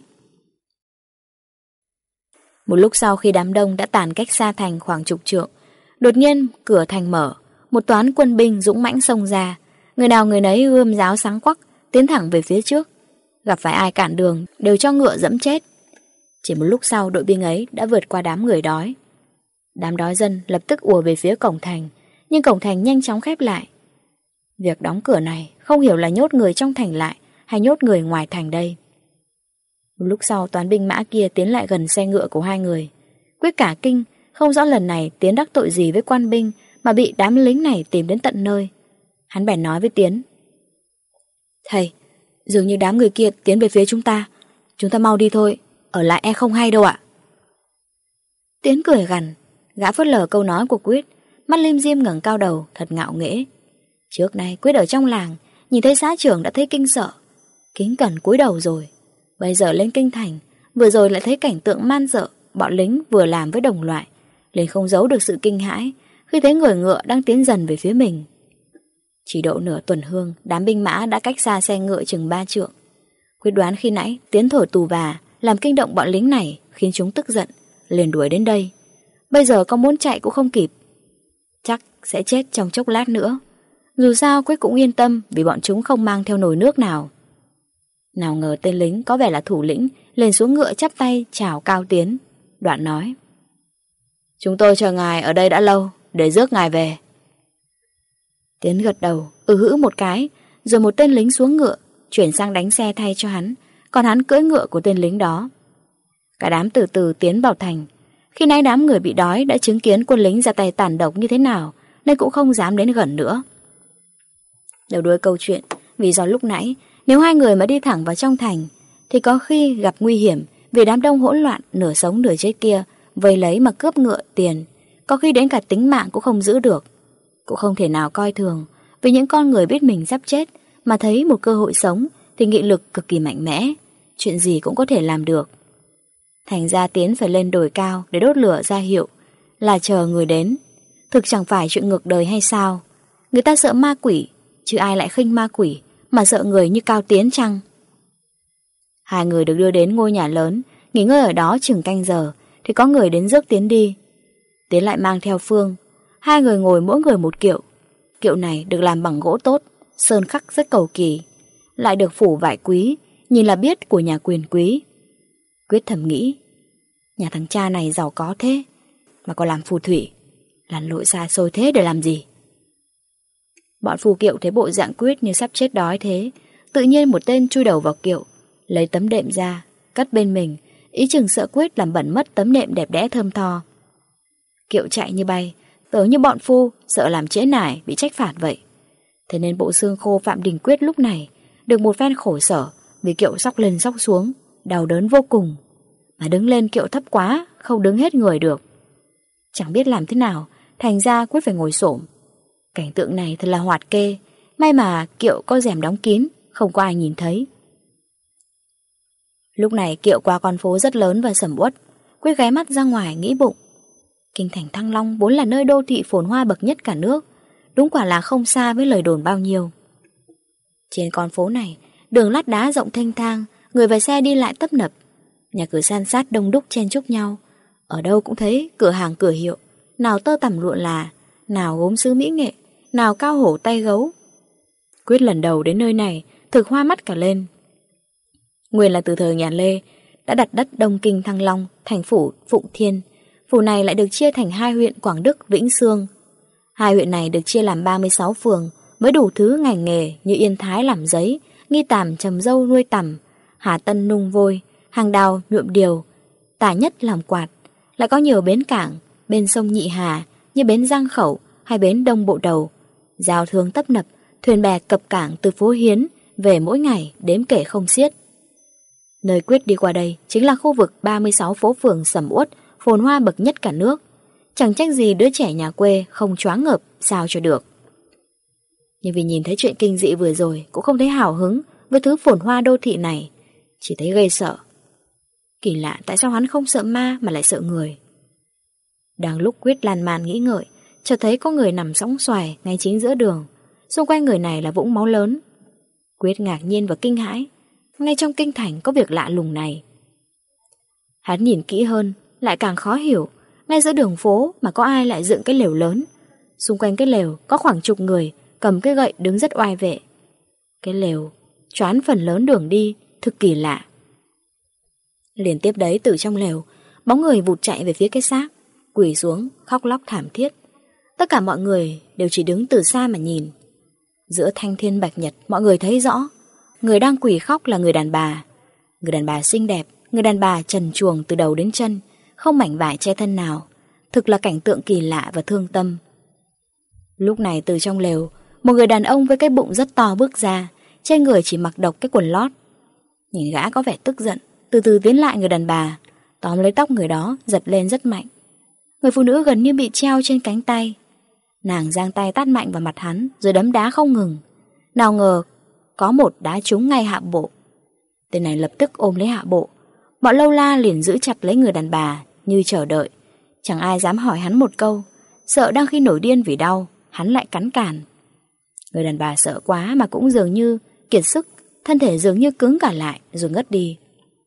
Speaker 2: Một lúc sau khi đám đông đã tản cách xa thành khoảng chục trượng, đột nhiên cửa thành mở, một toán quân binh dũng mãnh xông ra, người nào người nấy gươm giáo sáng quắc, tiến thẳng về phía trước. Gặp phải ai cản đường đều cho ngựa dẫm chết. Chỉ một lúc sau đội binh ấy đã vượt qua đám người đói. Đám đói dân lập tức ùa về phía cổng thành, nhưng cổng thành nhanh chóng khép lại. Việc đóng cửa này không hiểu là nhốt người trong thành lại hay nhốt người ngoài thành đây. Một lúc sau toán binh mã kia tiến lại gần xe ngựa của hai người. Quyết cả kinh, không rõ lần này Tiến đắc tội gì với quan binh mà bị đám lính này tìm đến tận nơi. Hắn bèn nói với Tiến: Thầy, dường như đám người kia tiến về phía chúng ta. Chúng ta mau đi thôi, ở lại e không hay đâu ạ. Tiến cười gằn, gã phớt lờ câu nói của Quyết, mắt lim dim ngẩng cao đầu thật ngạo nghễ. Trước nay Quyết ở trong làng, nhìn thấy xã trưởng đã thấy kinh sợ, kính cẩn cúi đầu rồi. Bây giờ lên kinh thành, vừa rồi lại thấy cảnh tượng man dợ bọn lính vừa làm với đồng loại, liền không giấu được sự kinh hãi khi thấy người ngựa đang tiến dần về phía mình. Chỉ độ nửa tuần hương, đám binh mã đã cách xa xe ngựa chừng ba trượng. Quyết đoán khi nãy Tiến thổi tù và làm kinh động bọn lính này, khiến chúng tức giận, liền đuổi đến đây. Bây giờ có muốn chạy cũng không kịp, chắc sẽ chết trong chốc lát nữa. Dù sao Quyết cũng yên tâm vì bọn chúng không mang theo nồi nước nào. Nào ngờ tên lính có vẻ là thủ lĩnh lên xuống ngựa chắp tay chào Cao Tiến, đoạn nói: Chúng tôi chờ ngài ở đây đã lâu, để rước ngài về. Tiến gật đầu, ừ hữ một cái, rồi một tên lính xuống ngựa, chuyển sang đánh xe thay cho hắn, còn hắn cưỡi ngựa của tên lính đó. Cả đám từ từ tiến vào thành. Khi nãy đám người bị đói đã chứng kiến quân lính ra tay tàn độc như thế nào, nên cũng không dám đến gần nữa. Đầu đuôi câu chuyện, vì do lúc nãy nếu hai người mà đi thẳng vào trong thành thì có khi gặp nguy hiểm vì đám đông hỗn loạn nửa sống nửa chết kia vây lấy mà cướp ngựa tiền, có khi đến cả tính mạng cũng không giữ được. Cũng không thể nào coi thường, vì những con người biết mình sắp chết mà thấy một cơ hội sống thì nghị lực cực kỳ mạnh mẽ, chuyện gì cũng có thể làm được. Thành ra Tiến phải lên đồi cao để đốt lửa ra hiệu là chờ người đến. Thực chẳng phải chuyện ngược đời hay sao? Người ta sợ ma quỷ, chứ ai lại khinh ma quỷ mà sợ người như Cao Tiến chăng? Hai người được đưa đến ngôi nhà lớn, nghỉ ngơi ở đó chừng canh giờ thì có người đến rước Tiến đi. Tiến lại mang theo Phương. Hai người ngồi mỗi người một kiệu. Kiệu này được làm bằng gỗ tốt, sơn khắc rất cầu kỳ, lại được phủ vải quý, nhìn là biết của nhà quyền quý. Quyết thầm nghĩ, nhà thằng cha này giàu có thế mà còn làm phù thủy, lặn lội xa xôi thế để làm gì? Bọn phù kiệu thấy bộ dạng Quyết như sắp chết đói thế, tự nhiên một tên chui đầu vào kiệu, lấy tấm đệm ra, cất bên mình, ý chừng sợ Quyết làm bẩn mất tấm đệm đẹp đẽ thơm tho. Kiệu chạy như bay, tưởng như bọn phu sợ làm trễ nải bị trách phạt vậy. Thế nên bộ xương khô Phạm Đình Quyết lúc này được một phen khổ sở vì kiệu sóc lên sóc xuống, đau đớn vô cùng. Mà đứng lên kiệu thấp quá, không đứng hết người được. Chẳng biết làm thế nào, thành ra Quyết phải ngồi xổm. Cảnh tượng này thật là hoạt kê, may mà kiệu có rèm đóng kín, không có ai nhìn thấy. Lúc này kiệu qua con phố rất lớn và sầm uất. Quyết ghé mắt ra ngoài nghĩ bụng, kinh thành Thăng Long vốn là nơi đô thị phồn hoa bậc nhất cả nước, đúng quả là không xa với lời đồn bao nhiêu. Trên con phố này, đường lát đá rộng thênh thang, người và xe đi lại tấp nập, nhà cửa san sát đông đúc chen chúc nhau. Ở đâu cũng thấy cửa hàng cửa hiệu, nào tơ tằm lụa là, nào gốm sứ mỹ nghệ, nào cao hổ tay gấu. Quyết lần đầu đến nơi này thực hoa mắt cả lên. Nguyên là từ thời nhà Lê đã đặt đất Đông Kinh Thăng Long thành phủ Phụng Thiên. Phủ này lại được chia thành hai huyện Quảng Đức, Vĩnh Sương. Hai huyện này được chia làm ba mươi sáu phường với đủ thứ ngành nghề như Yên Thái làm giấy, Nghi Tàm trầm dâu nuôi tằm, Hà Tân nung vôi, Hàng Đào nhuộm điều, Tả Nhất làm quạt. Lại có nhiều bến cảng bên sông Nhị Hà như bến Giang Khẩu hay bến Đông Bộ Đầu. Giao thương tấp nập, thuyền bè cập cảng từ phố Hiến về mỗi ngày đếm kể không xiết. Nơi Quyết đi qua đây chính là khu vực ba mươi sáu phố phường sầm uất, phồn hoa bậc nhất cả nước. Chẳng trách gì đứa trẻ nhà quê không choáng ngợp sao cho được. Nhưng vì nhìn thấy chuyện kinh dị vừa rồi cũng không thấy hào hứng với thứ phồn hoa đô thị này, chỉ thấy gây sợ. Kỳ lạ tại sao hắn không sợ ma mà lại sợ người. Đang lúc Quyết lan man nghĩ ngợi, chợt thấy có người nằm sõng xoài ngay chính giữa đường. Xung quanh người này là vũng máu lớn. Quyết ngạc nhiên và kinh hãi. Ngay trong kinh thành có việc lạ lùng này. Hắn nhìn kỹ hơn lại càng khó hiểu. Ngay giữa đường phố mà có ai lại dựng cái lều lớn. Xung quanh cái lều có khoảng chục người cầm cái gậy đứng rất oai vệ. Cái lều choán phần lớn đường đi, thực kỳ lạ. Liền tiếp đấy từ trong lều, bóng người vụt chạy về phía cái xác. quỳ xuống khóc lóc thảm thiết. Tất cả mọi người đều chỉ đứng từ xa mà nhìn. Giữa thanh thiên bạch nhật, mọi người thấy rõ người đang quỳ khóc là người đàn bà. Người đàn bà xinh đẹp, người đàn bà trần truồng từ đầu đến chân, không mảnh vải che thân nào. Thực là cảnh tượng kỳ lạ và thương tâm. Lúc này từ trong lều, một người đàn ông với cái bụng rất to bước ra, trên người chỉ mặc độc cái quần lót. Nhìn gã có vẻ tức giận, từ từ tiến lại người đàn bà, tóm lấy tóc người đó giật lên rất mạnh. Người phụ nữ gần như bị treo trên cánh tay. Nàng giang tay tát mạnh vào mặt hắn rồi đấm đá không ngừng. Nào ngờ có một đá trúng ngay hạ bộ. Tên này lập tức ôm lấy hạ bộ. Bọn lâu la liền giữ chặt lấy người đàn bà như chờ đợi. Chẳng ai dám hỏi hắn một câu, sợ đang khi nổi điên vì đau hắn lại cắn cản. Người đàn bà sợ quá mà cũng dường như kiệt sức, thân thể dường như cứng cả lại rồi ngất đi.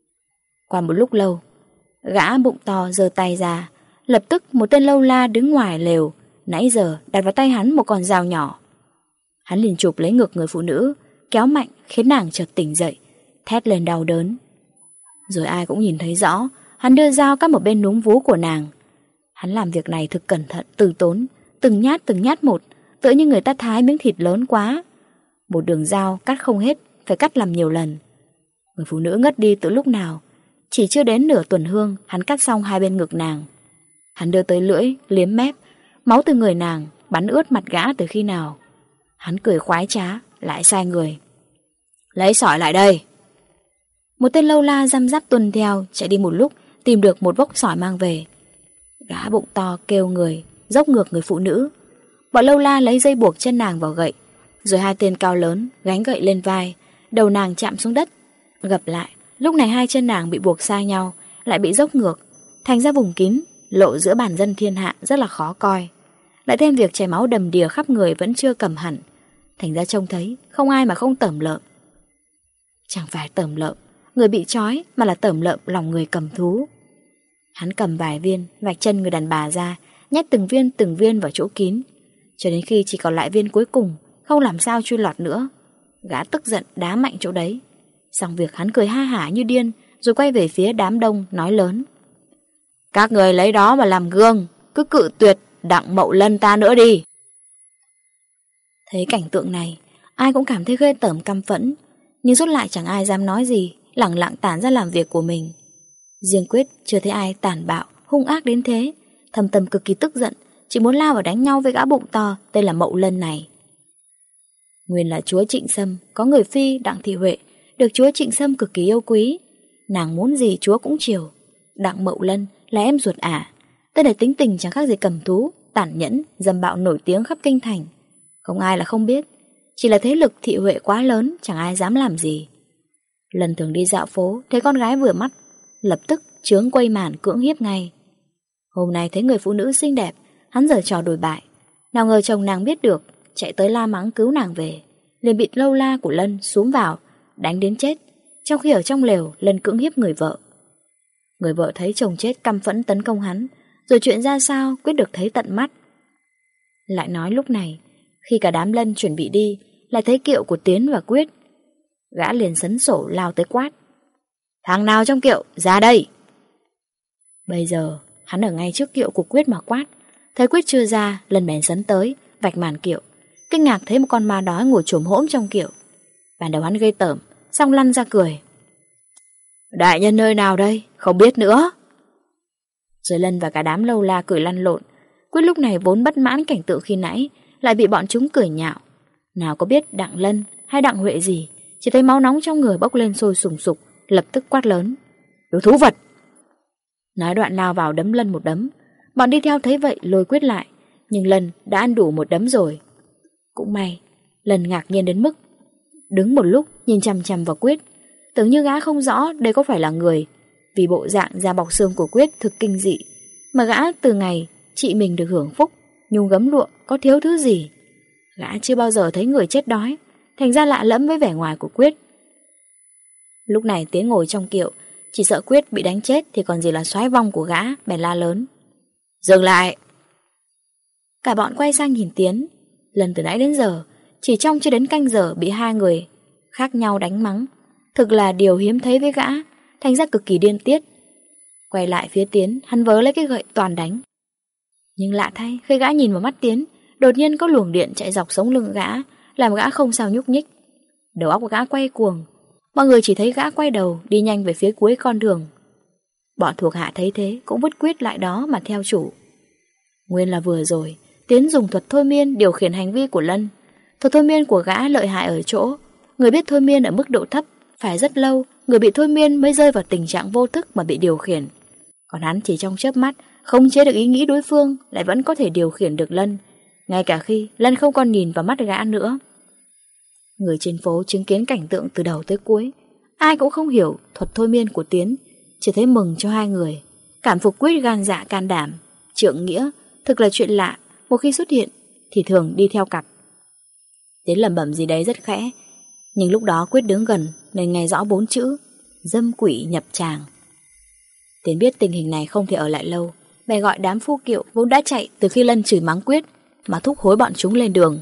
Speaker 2: Qua một lúc lâu, gã bụng to giơ tay ra. Lập tức một tên lâu la đứng ngoài lều nãy giờ đặt vào tay hắn một con dao nhỏ. Hắn liền chụp lấy ngực người phụ nữ, kéo mạnh khiến nàng chợt tỉnh dậy, thét lên đau đớn. Rồi ai cũng nhìn thấy rõ, hắn đưa dao cắt một bên núm vú của nàng. Hắn làm việc này thực cẩn thận, từ tốn, từng nhát từng nhát một, tựa như người ta thái miếng thịt lớn quá. Một đường dao cắt không hết, phải cắt làm nhiều lần. Người phụ nữ ngất đi từ lúc nào, chỉ chưa đến nửa tuần hương, hắn cắt xong hai bên ngực nàng. Hắn đưa tới lưỡi, liếm mép, máu từ người nàng bắn ướt mặt gã từ khi nào. Hắn cười khoái trá, lại sai người. Lấy sỏi lại đây. Một tên lâu la răm rắp tuần theo, chạy đi một lúc, tìm được một vốc sỏi mang về. Gã bụng to kêu người, dốc ngược người phụ nữ. Bọn lâu la lấy dây buộc chân nàng vào gậy, rồi hai tên cao lớn gánh gậy lên vai, đầu nàng chạm xuống đất. Gập lại, lúc này hai chân nàng bị buộc sai nhau, lại bị dốc ngược, thành ra vùng kín, lộ giữa bản dân thiên hạ rất là khó coi. Lại thêm việc chảy máu đầm đìa khắp người vẫn chưa cầm hẳn, thành ra trông thấy không ai mà không tởm lợm. Chẳng phải tởm lợm người bị trói, mà là tởm lợm lòng người cầm thú. Hắn cầm vài viên, vạch chân người đàn bà ra, nhét từng viên từng viên vào chỗ kín, cho đến khi chỉ còn lại viên cuối cùng, không làm sao chui lọt nữa. Gã tức giận đá mạnh chỗ đấy. Xong việc hắn cười ha hả như điên, rồi quay về phía đám đông nói lớn: Các người lấy đó mà làm gương, cứ cự tuyệt Đặng Mậu Lân ta nữa đi. Thấy cảnh tượng này, ai cũng cảm thấy ghê tởm căm phẫn, nhưng rốt lại chẳng ai dám nói gì, lẳng lặng tản ra làm việc của mình. Riêng Quyết chưa thấy ai tàn bạo, hung ác đến thế, thầm tâm cực kỳ tức giận, chỉ muốn lao vào đánh nhau với gã bụng to tên là Mậu Lân này. Nguyên là chúa Trịnh Sâm có người phi Đặng Thị Huệ, được chúa Trịnh Sâm cực kỳ yêu quý, nàng muốn gì chúa cũng chiều. Đặng Mậu Lân là em ruột ả, tên này tính tình chẳng khác gì cầm thú, tàn nhẫn, dâm bạo nổi tiếng khắp kinh thành. Không ai là không biết, chỉ là thế lực Thị Huệ quá lớn, chẳng ai dám làm gì. Lần thường đi dạo phố, thấy con gái vừa mắt, lập tức chướng quây màn cưỡng hiếp ngay. Hôm nay thấy người phụ nữ xinh đẹp, hắn giở trò đồi bại. Nào ngờ chồng nàng biết được, chạy tới la mắng cứu nàng về, liền bị lâu la của Lân xuống vào, đánh đến chết, trong khi ở trong lều Lân cưỡng hiếp người vợ. Người vợ thấy chồng chết căm phẫn tấn công hắn, rồi chuyện ra sao Quyết được thấy tận mắt. Lại nói lúc này, khi cả đám Lân chuẩn bị đi, lại thấy kiệu của Tiến và Quyết. Gã liền sấn sổ lao tới quát: Thằng nào trong kiệu, ra đây! Bây giờ, hắn ở ngay trước kiệu của Quyết mà quát. Thấy Quyết chưa ra, Lân bèn sấn tới, vạch màn kiệu, kinh ngạc thấy một con ma đói ngồi chồm hỗn trong kiệu. Ban đầu hắn gây tởm, xong lăn ra cười: Đại nhân nơi nào đây, không biết nữa. Rồi Lân và cả đám lâu la cười lăn lộn. Quyết lúc này vốn bất mãn cảnh tượng khi nãy, lại bị bọn chúng cười nhạo. Nào có biết Đặng Lân hay Đặng Huệ gì, chỉ thấy máu nóng trong người bốc lên sôi sùng sục, lập tức quát lớn: Đồ thú vật! Nói đoạn lao vào đấm Lân một đấm. Bọn đi theo thấy vậy lôi Quyết lại, nhưng Lân đã ăn đủ một đấm rồi. Cũng may, Lân ngạc nhiên đến mức đứng một lúc nhìn chằm chằm vào Quyết, tưởng như gã không rõ đây có phải là người, vì bộ dạng da bọc xương của Quyết thực kinh dị, mà gã từ ngày chị mình được hưởng phúc, nhung gấm lụa có thiếu thứ gì. Gã chưa bao giờ thấy người chết đói, thành ra lạ lẫm với vẻ ngoài của Quyết. Lúc này Tiến ngồi trong kiệu, chỉ sợ Quyết bị đánh chết thì còn gì là soái vong của gã, bèn la lớn: Dừng lại! Cả bọn quay sang nhìn Tiến. Lần từ nãy đến giờ, chỉ trong chưa đến canh giờ bị hai người khác nhau đánh mắng, thực là điều hiếm thấy với gã, thành ra cực kỳ điên tiết. Quay lại phía Tiến, hắn vớ lấy cái gậy toàn đánh. Nhưng lạ thay, khi gã nhìn vào mắt Tiến, đột nhiên có luồng điện chạy dọc sống lưng gã, làm gã không sao nhúc nhích. Đầu óc của gã quay cuồng. Mọi người chỉ thấy gã quay đầu đi nhanh về phía cuối con đường. Bọn thuộc hạ thấy thế cũng vứt quyết lại đó mà theo chủ. Nguyên là vừa rồi Tiến dùng thuật thôi miên điều khiển hành vi của Lân. Thuật thôi miên của gã lợi hại ở chỗ người biết thôi miên ở mức độ thấp phải rất lâu, người bị thôi miên mới rơi vào tình trạng vô thức mà bị điều khiển. Còn hắn chỉ trong chớp mắt không chế được ý nghĩ đối phương, lại vẫn có thể điều khiển được Lân, ngay cả khi Lân không còn nhìn vào mắt gã nữa. Người trên phố chứng kiến cảnh tượng từ đầu tới cuối, ai cũng không hiểu thuật thôi miên của Tiến, chỉ thấy mừng cho hai người, cảm phục quyết gan dạ can đảm, trượng nghĩa. Thực là chuyện lạ, một khi xuất hiện thì thường đi theo cặp. Tiến lẩm bẩm gì đấy rất khẽ, nhưng lúc đó Quyết đứng gần nên nghe rõ bốn chữ dâm quỷ nhập tràng. Tiến biết tình hình này không thể ở lại lâu, bèn gọi đám phu kiệu vốn đã chạy từ khi Lân chửi mắng Quyết mà thúc hối bọn chúng lên đường.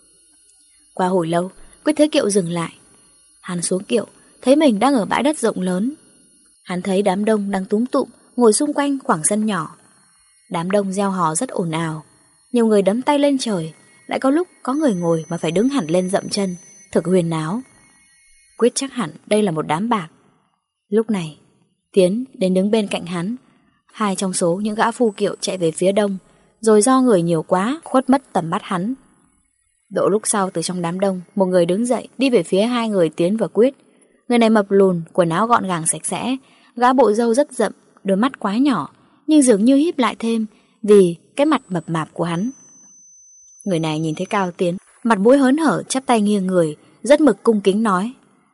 Speaker 2: Qua hồi lâu, Quyết thấy kiệu dừng lại. Hắn xuống kiệu, thấy mình đang ở bãi đất rộng lớn. Hắn thấy đám đông đang túm tụm ngồi xung quanh khoảng sân nhỏ. Đám đông reo hò rất ồn ào, nhiều người đấm tay lên trời, lại có lúc có người ngồi mà phải đứng hẳn lên dậm chân, thực huyền náo. Quyết chắc hẳn đây là một đám bạc. Lúc này Tiến đến đứng bên cạnh hắn. Hai trong số những gã phu kiệu chạy về phía đông, rồi do người nhiều quá khuất mất tầm mắt hắn. Độ lúc sau, từ trong đám đông, một người đứng dậy đi về phía hai người Tiến và Quyết. Người này mập lùn, quần áo gọn gàng sạch sẽ, gã bộ râu rất rậm, đôi mắt quá nhỏ nhưng dường như híp lại thêm vì cái mặt mập mạp của hắn. Người này nhìn thấy Cao Tiến, mặt mũi hớn hở, chắp tay nghiêng người, rất mực cung kính nói: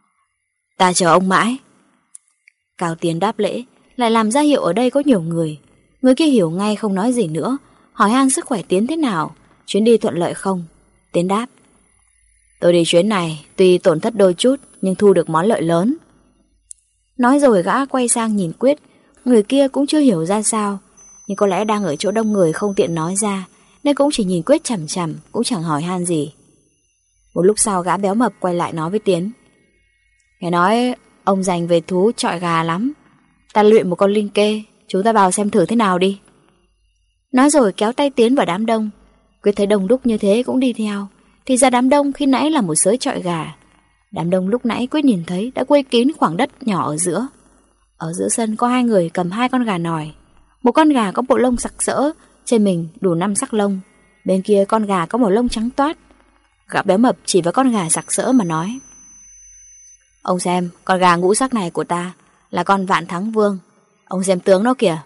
Speaker 2: "Ta chờ ông mãi." Cao Tiến đáp lễ, lại làm ra hiệu ở đây có nhiều người. Người kia hiểu ngay không nói gì nữa, hỏi han sức khỏe Tiến thế nào, chuyến đi thuận lợi không. Tiến đáp: "Tôi đi chuyến này tuy tổn thất đôi chút nhưng thu được món lợi lớn." Nói rồi gã quay sang nhìn Quyết. Người kia cũng chưa hiểu ra sao, nhưng có lẽ đang ở chỗ đông người không tiện nói ra, nên cũng chỉ nhìn Quyết chằm chằm, cũng chẳng hỏi han gì. Một lúc sau gã béo mập quay lại nói với Tiến: "Nghe nói ông dành về thú chọi gà lắm, ta luyện một con linh kê, chúng ta vào xem thử thế nào đi." Nói rồi kéo tay Tiến vào đám đông. Quyết thấy đông đúc như thế cũng đi theo, thì ra đám đông khi nãy là một sới chọi gà. Đám đông lúc nãy Quyết nhìn thấy đã quây kín khoảng đất nhỏ ở giữa. Ở giữa sân có hai người cầm hai con gà nòi. Một con gà có bộ lông sặc sỡ, trên mình đủ năm sắc lông. Bên kia con gà có một lông trắng toát. Gã béo mập chỉ vào con gà sặc sỡ mà nói: "Ông xem, con gà ngũ sắc này của ta là con Vạn Thắng Vương. Ông xem tướng nó kìa."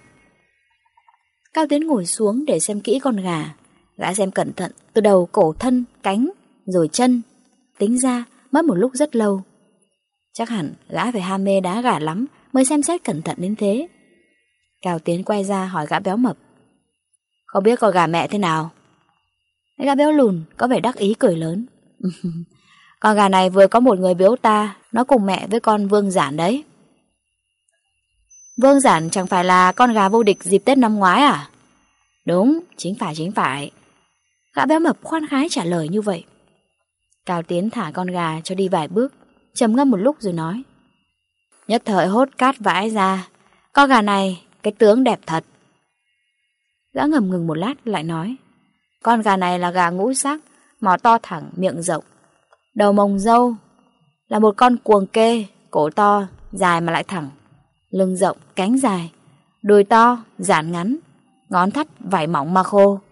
Speaker 2: Cao Tiến ngồi xuống để xem kỹ con gà. Gã xem cẩn thận từ đầu cổ, thân, cánh, rồi chân. Tính ra mất một lúc rất lâu. Chắc hẳn gã phải ham mê đá gà lắm mới xem xét cẩn thận đến thế. Cao Tiến quay ra hỏi gã béo mập: "Không biết con gà mẹ thế nào?" Gã béo lùn có vẻ đắc ý cười lớn: "Con gà này vừa có một người biếu ta, nó cùng mẹ với con Vương Giản đấy." "Vương Giản chẳng phải là con gà vô địch dịp Tết năm ngoái à?" "Đúng, chính phải chính phải." Gã béo mập khoan khái trả lời như vậy. Cao Tiến thả con gà cho đi vài bước, trầm ngâm một lúc rồi nói: "Nhất thời hốt cát vãi ra, con gà này cái tướng đẹp thật." Gã ngầm ngừng một lát lại nói: "Con gà này là gà ngũ sắc, mỏ to thẳng, miệng rộng, đầu mồng râu, là một con cuồng kê, cổ to, dài mà lại thẳng, lưng rộng, cánh dài, đùi to, giản ngắn, ngón thắt vảy mỏng mà khô."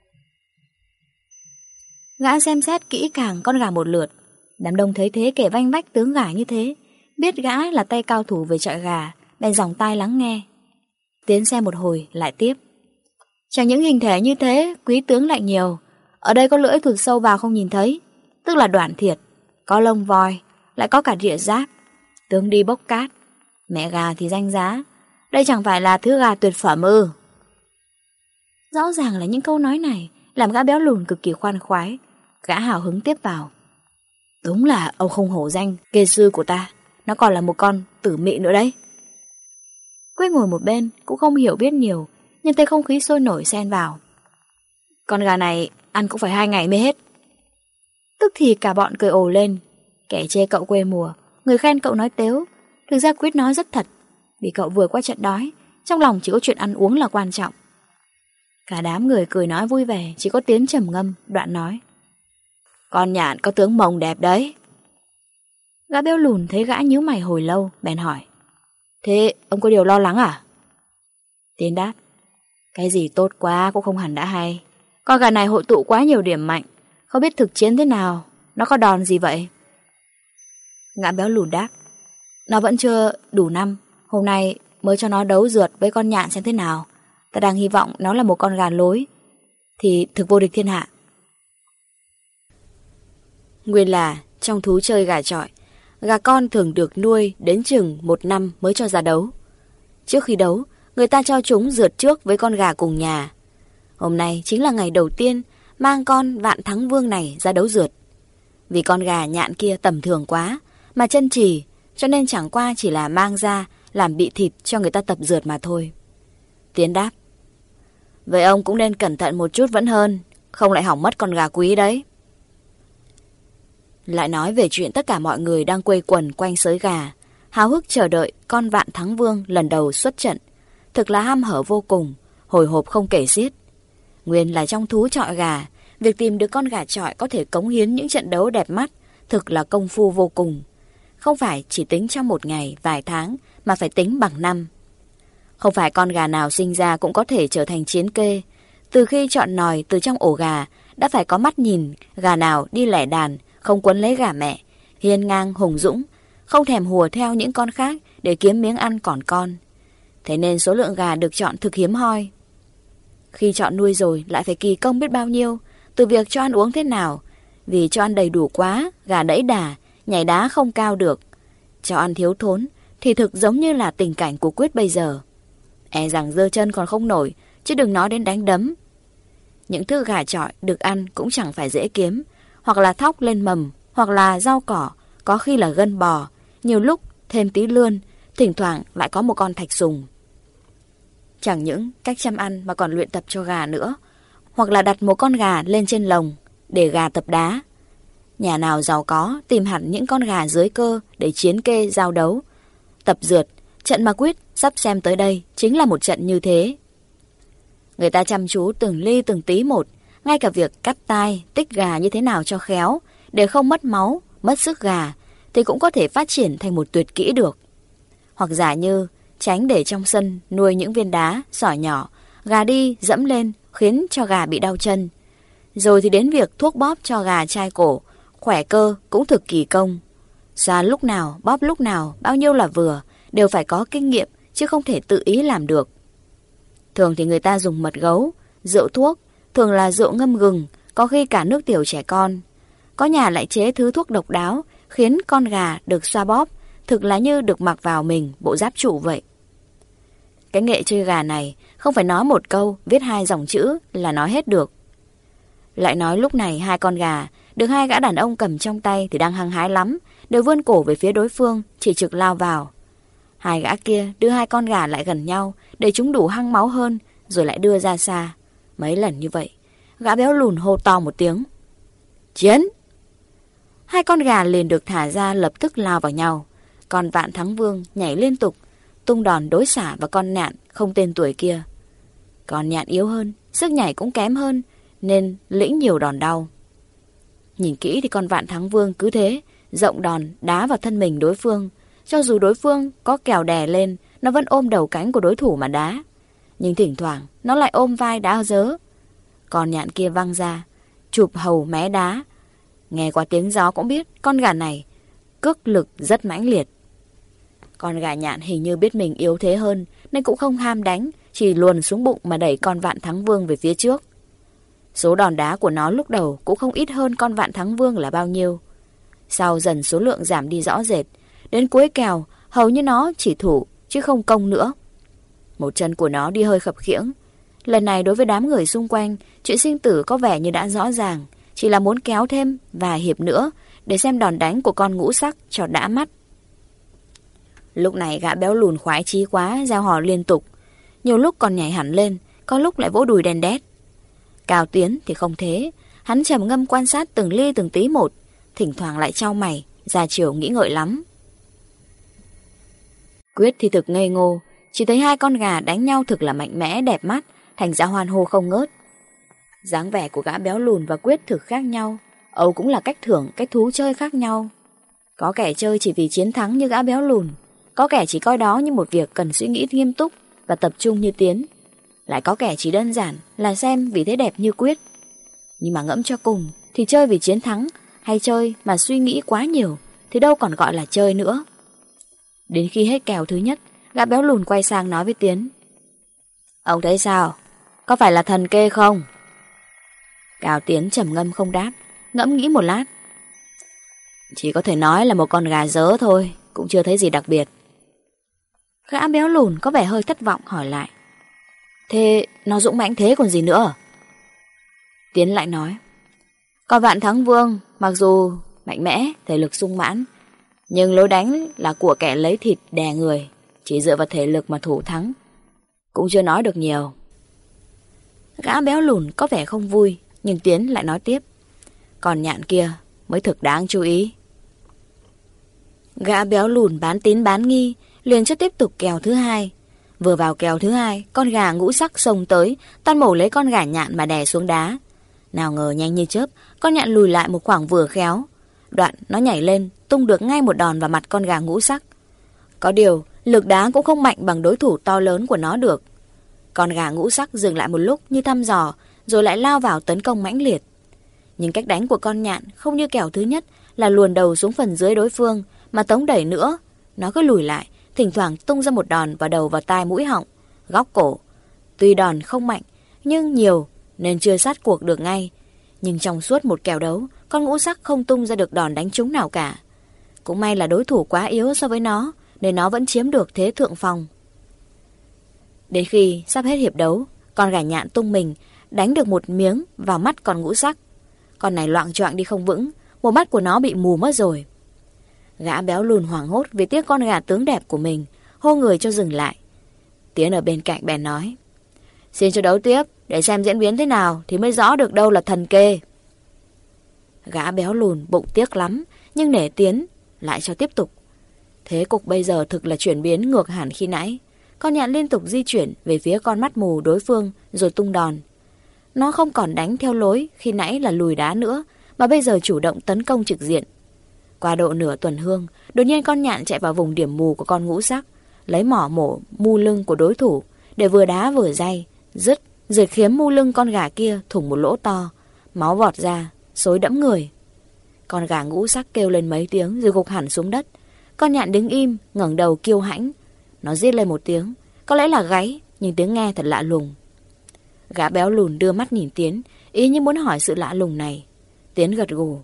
Speaker 2: Gã xem xét kỹ càng con gà một lượt. Đám đông thấy thế kể vanh vách tướng gà như thế, biết gã là tay cao thủ về chọi gà, bèn dòng tai lắng nghe. Tiến xem một hồi lại tiếp: "Chẳng những hình thể như thế, quý tướng lại nhiều. Ở đây có lưỡi thụt sâu vào không nhìn thấy, tức là đoạn thiệt, có lông voi, lại có cả rịa giáp, tướng đi bốc cát. Mẹ gà thì danh giá, đây chẳng phải là thứ gà tuyệt phẩm ư?" Rõ ràng là những câu nói này làm gã béo lùn cực kỳ khoan khoái. Gã hào hứng tiếp vào: "Đúng là ông không hổ danh kê sư của ta, nó còn là một con tử mị nữa đấy." Quyết ngồi một bên cũng không hiểu biết nhiều, nhưng thấy không khí sôi nổi xen vào: "Con gà này ăn cũng phải hai ngày mới hết." Tức thì cả bọn cười ồ lên, kẻ chê cậu quê mùa, người khen cậu nói tếu. Thực ra Quyết nói rất thật, vì cậu vừa qua trận đói, trong lòng chỉ có chuyện ăn uống là quan trọng. Cả đám người cười nói vui vẻ, chỉ có Tiến trầm ngâm, đoạn nói: Con nhạn có tướng mông đẹp đấy. Gã béo lùn thấy gã nhíu mày hồi lâu, bèn hỏi: Thế ông có điều lo lắng à? Tiến đáp: Cái gì tốt quá cũng không hẳn đã hay. Con gà này hội tụ quá nhiều điểm mạnh, không biết thực chiến thế nào. Nó có đòn gì vậy? Gã béo lùn đáp: Nó vẫn chưa đủ năm. Hôm nay mới cho nó đấu rượt với con nhạn xem thế nào. Ta đang hy vọng nó là một con gà lối thì thực vô địch thiên hạ. Nguyên là trong thú chơi gà chọi, gà con thường được nuôi đến chừng một năm mới cho ra đấu. Trước khi đấu, người ta cho chúng rượt trước với con gà cùng nhà. Hôm nay chính là ngày đầu tiên mang con Vạn Thắng Vương này ra đấu rượt. Vì con gà nhạn kia tầm thường quá mà chân trì, cho nên chẳng qua chỉ là mang ra làm bị thịt cho người ta tập rượt mà thôi. Tiến đáp: Vậy ông cũng nên cẩn thận một chút vẫn hơn, không lại hỏng mất con gà quý đấy. Lại nói về chuyện tất cả mọi người đang quây quần quanh sới gà, háo hức chờ đợi con Vạn Thắng Vương lần đầu xuất trận. Thực là ham hở vô cùng, hồi hộp không kể xiết. Nguyên là trong thú chọi gà, việc tìm được con gà chọi có thể cống hiến những trận đấu đẹp mắt, thực là công phu vô cùng. Không phải chỉ tính trong một ngày, vài tháng, mà phải tính bằng năm. Không phải con gà nào sinh ra cũng có thể trở thành chiến kê. Từ khi chọn nòi từ trong ổ gà, đã phải có mắt nhìn gà nào đi lẻ đàn, không quấn lấy gà mẹ, hiên ngang hùng dũng, không thèm hùa theo những con khác để kiếm miếng ăn còn con. Thế nên số lượng gà được chọn thực hiếm hoi. Khi chọn nuôi rồi lại phải kỳ công biết bao nhiêu, từ việc cho ăn uống thế nào. Vì cho ăn đầy đủ quá, gà đẫy đà, nhảy đá không cao được. Cho ăn thiếu thốn thì thực giống như là tình cảnh của Quyết bây giờ. E rằng giơ chân còn không nổi, chứ đừng nói đến đánh đấm. Những thứ gà chọi được ăn cũng chẳng phải dễ kiếm, hoặc là thóc lên mầm, hoặc là rau cỏ, có khi là gân bò, nhiều lúc thêm tí lươn, thỉnh thoảng lại có một con thạch sùng. Chẳng những cách chăm ăn mà còn luyện tập cho gà nữa, hoặc là đặt một con gà lên trên lồng để gà tập đá. Nhà nào giàu có tìm hẳn những con gà dưới cơ để chiến kê giao đấu, tập rượt. Trận mà Quyết sắp xem tới đây chính là một trận như thế. Người ta chăm chú từng ly từng tí một, ngay cả việc cắt tai, tích gà như thế nào cho khéo, để không mất máu, mất sức gà, thì cũng có thể phát triển thành một tuyệt kỹ được. Hoặc giả như tránh để trong sân nuôi những viên đá, sỏi nhỏ, gà đi dẫm lên khiến cho gà bị đau chân. Rồi thì đến việc thuốc bóp cho gà chai cổ, khỏe cơ cũng thực kỳ công. Xoa lúc nào, bóp lúc nào, bao nhiêu là vừa, đều phải có kinh nghiệm, chứ không thể tự ý làm được. Thường thì người ta dùng mật gấu, rượu thuốc, thường là rượu ngâm gừng, có khi cả nước tiểu trẻ con. Có nhà lại chế thứ thuốc độc đáo, khiến con gà được xoa bóp, thực là như được mặc vào mình bộ giáp trụ vậy. Cái nghệ chơi gà này, không phải nói một câu, viết hai dòng chữ là nói hết được. Lại nói lúc này hai con gà, được hai gã đàn ông cầm trong tay thì đang hăng hái lắm, đều vươn cổ về phía đối phương, chỉ trực lao vào. Hai gã kia đưa hai con gà lại gần nhau để chúng đủ hăng máu hơn, rồi lại đưa ra xa. Mấy lần như vậy, gã béo lùn hô to một tiếng: Chiến! Hai con gà liền được thả ra lập tức lao vào nhau. Con Vạn Thắng Vương nhảy liên tục, tung đòn đối xả vào con nhạn không tên tuổi kia. Con nhạn yếu hơn, sức nhảy cũng kém hơn, nên lĩnh nhiều đòn đau. Nhìn kỹ thì con Vạn Thắng Vương cứ thế rộng đòn đá vào thân mình đối phương. Cho dù đối phương có kèo đè lên, nó vẫn ôm đầu cánh của đối thủ mà đá. Nhưng thỉnh thoảng nó lại ôm vai đá dớ. Con nhạn kia văng ra, chụp hầu mé đá. Nghe qua tiếng gió cũng biết con gà này cước lực rất mãnh liệt. Con gà nhạn hình như biết mình yếu thế hơn, nên cũng không ham đánh, chỉ luồn xuống bụng mà đẩy con Vạn Thắng Vương về phía trước. Số đòn đá của nó lúc đầu cũng không ít hơn con Vạn Thắng Vương là bao nhiêu. Sau dần số lượng giảm đi rõ rệt, đến cuối kèo hầu như nó chỉ thủ chứ không công nữa. Một chân của nó đi hơi khập khiễng. Lần này đối với đám người xung quanh, chuyện sinh tử có vẻ như đã rõ ràng, chỉ là muốn kéo thêm vài hiệp nữa để xem đòn đánh của con ngũ sắc cho đã mắt. Lúc này gã béo lùn khoái chí quá, reo hò liên tục. Nhiều lúc còn nhảy hẳn lên, có lúc lại vỗ đùi đèn đét. Cao Tiến thì không thế, hắn trầm ngâm quan sát từng ly từng tí một, thỉnh thoảng lại chau mày, ra chiều nghĩ ngợi lắm. Quyết thì thực ngây ngô, chỉ thấy hai con gà đánh nhau thực là mạnh mẽ đẹp mắt, thành ra hoan hô không ngớt. Dáng vẻ của gã béo lùn và Quyết thực khác nhau, Âu cũng là cách thưởng cái thú chơi khác nhau. Có kẻ chơi chỉ vì chiến thắng như gã béo lùn, có kẻ chỉ coi đó như một việc cần suy nghĩ nghiêm túc và tập trung như Tiến, lại có kẻ chỉ đơn giản là xem vì thế đẹp như Quyết. Nhưng mà ngẫm cho cùng thì chơi vì chiến thắng hay chơi mà suy nghĩ quá nhiều thì đâu còn gọi là chơi nữa. Đến khi hết kèo thứ nhất, gã béo lùn quay sang nói với Tiến: Ông thấy sao? Có phải là thần kê không? Cao Tiến trầm ngâm không đáp, ngẫm nghĩ một lát. Chỉ có thể nói là một con gà dớ thôi, cũng chưa thấy gì đặc biệt. Gã béo lùn có vẻ hơi thất vọng hỏi lại: Thế nó dũng mãnh thế còn gì nữa? Tiến lại nói: Con Vạn Thắng Vương mặc dù mạnh mẽ, thể lực sung mãn, nhưng lối đánh là của kẻ lấy thịt đè người, chỉ dựa vào thể lực mà thủ thắng. Cũng chưa nói được nhiều. Gã béo lùn có vẻ không vui, nhưng Tiến lại nói tiếp: Còn nhạn kia mới thực đáng chú ý. Gã béo lùn bán tín bán nghi, liền cho tiếp tục kèo thứ hai. Vừa vào kèo thứ hai, con gà ngũ sắc xông tới, toan mổ lấy con gà nhạn mà đè xuống đá. Nào ngờ nhanh như chớp, con nhạn lùi lại một khoảng vừa khéo. Đoạn nó nhảy lên, tung được ngay một đòn vào mặt con gà ngũ sắc. Có điều, lực đá cũng không mạnh bằng đối thủ to lớn của nó được. Con gà ngũ sắc dừng lại một lúc như thăm dò, rồi lại lao vào tấn công mãnh liệt. Nhưng cách đánh của con nhạn không như kèo thứ nhất là luồn đầu xuống phần dưới đối phương, mà tống đẩy nữa. Nó cứ lùi lại, thỉnh thoảng tung ra một đòn vào đầu vào tai mũi họng, góc cổ. Tuy đòn không mạnh, nhưng nhiều nên chưa sát cuộc được ngay. Nhưng trong suốt một kèo đấu, con ngũ sắc không tung ra được đòn đánh trúng nào cả. Cũng may là đối thủ quá yếu so với nó, nên nó vẫn chiếm được thế thượng phong. Đến khi sắp hết hiệp đấu, con gà nhạn tung mình, đánh được một miếng vào mắt con ngũ sắc. Con này loạng choạng đi không vững, một mắt của nó bị mù mất rồi. Gã béo lùn hoảng hốt vì tiếc con gà tướng đẹp của mình, hô người cho dừng lại. Tiến ở bên cạnh bèn nói: Xin cho đấu tiếp, để xem diễn biến thế nào thì mới rõ được đâu là thần kê. Gã béo lùn bụng tiếc lắm, nhưng nể Tiến lại cho tiếp tục. Thế cục bây giờ thực là chuyển biến ngược hẳn khi nãy. Con nhạn liên tục di chuyển về phía con mắt mù đối phương rồi tung đòn. Nó không còn đánh theo lối khi nãy là lùi đá nữa, mà bây giờ chủ động tấn công trực diện. Qua độ nửa tuần hương, đột nhiên con nhạn chạy vào vùng điểm mù của con ngũ sắc, lấy mỏ mổ mu lưng của đối thủ để vừa đá vừa day, dứt rồi khiếm mu lưng con gà kia thủng một lỗ to, máu vọt ra, xối đẫm người. Con gà ngũ sắc kêu lên mấy tiếng rồi gục hẳn xuống đất. Con nhạn đứng im, ngẩng đầu kiêu hãnh. Nó rít lên một tiếng, có lẽ là gáy, nhưng tiếng nghe thật lạ lùng. Gã béo lùn đưa mắt nhìn Tiến, ý như muốn hỏi sự lạ lùng này. Tiến gật gù.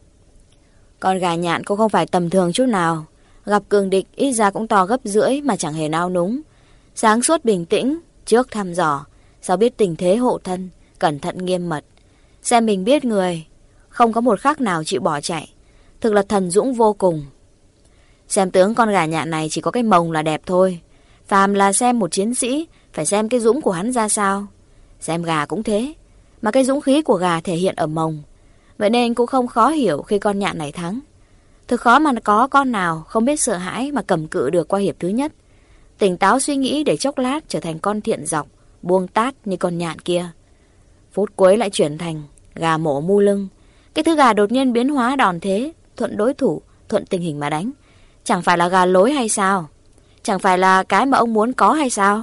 Speaker 2: Con gà nhạn cũng không phải tầm thường chút nào. Gặp cường địch ít ra cũng to gấp rưỡi mà chẳng hề nao núng. Sáng suốt bình tĩnh, trước thăm dò, sau biết tình thế hộ thân, cẩn thận nghiêm mật. Xem mình biết người, không có một khắc nào chịu bỏ chạy. Thực là thần dũng vô cùng. Xem tướng con gà nhạn này chỉ có cái mồng là đẹp thôi. Phàm là xem một chiến sĩ, phải xem cái dũng của hắn ra sao. Xem gà cũng thế, mà cái dũng khí của gà thể hiện ở mồng. Vậy nên cũng không khó hiểu khi con nhạn này thắng. Thực khó mà có con nào không biết sợ hãi mà cầm cự được qua hiệp thứ nhất. Tỉnh táo suy nghĩ để chốc lát trở thành con thiện dọc, buông tát như con nhạn kia. Phút cuối lại chuyển thành gà mổ mu lưng. Cái thứ gà đột nhiên biến hóa đòn thế, thuận đối thủ, thuận tình hình mà đánh. Chẳng phải là gà lối hay sao? Chẳng phải là cái mà ông muốn có hay sao?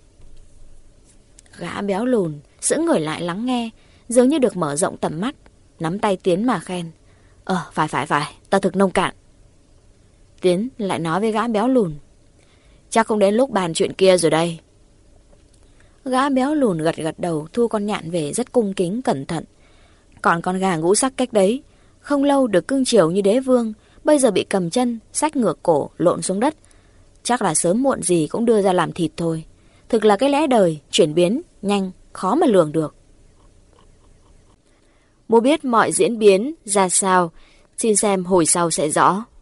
Speaker 2: Gã béo lùn sững người lại lắng nghe, dường như được mở rộng tầm mắt, nắm tay Tiến mà khen. Ờ, phải phải phải, ta thực nông cạn. Tiến lại nói với gã béo lùn. Chắc không đến lúc bàn chuyện kia rồi đây. Gã béo lùn gật gật đầu, thu con nhạn về rất cung kính cẩn thận. Còn con gà ngũ sắc cách đấy, không lâu được cưng chiều như đế vương, bây giờ bị cầm chân, xách ngược cổ, lộn xuống đất. Chắc là sớm muộn gì cũng đưa ra làm thịt thôi. Thực là cái lẽ đời, chuyển biến, nhanh, khó mà lường được. Muốn biết mọi diễn biến ra sao, xin xem hồi sau sẽ rõ.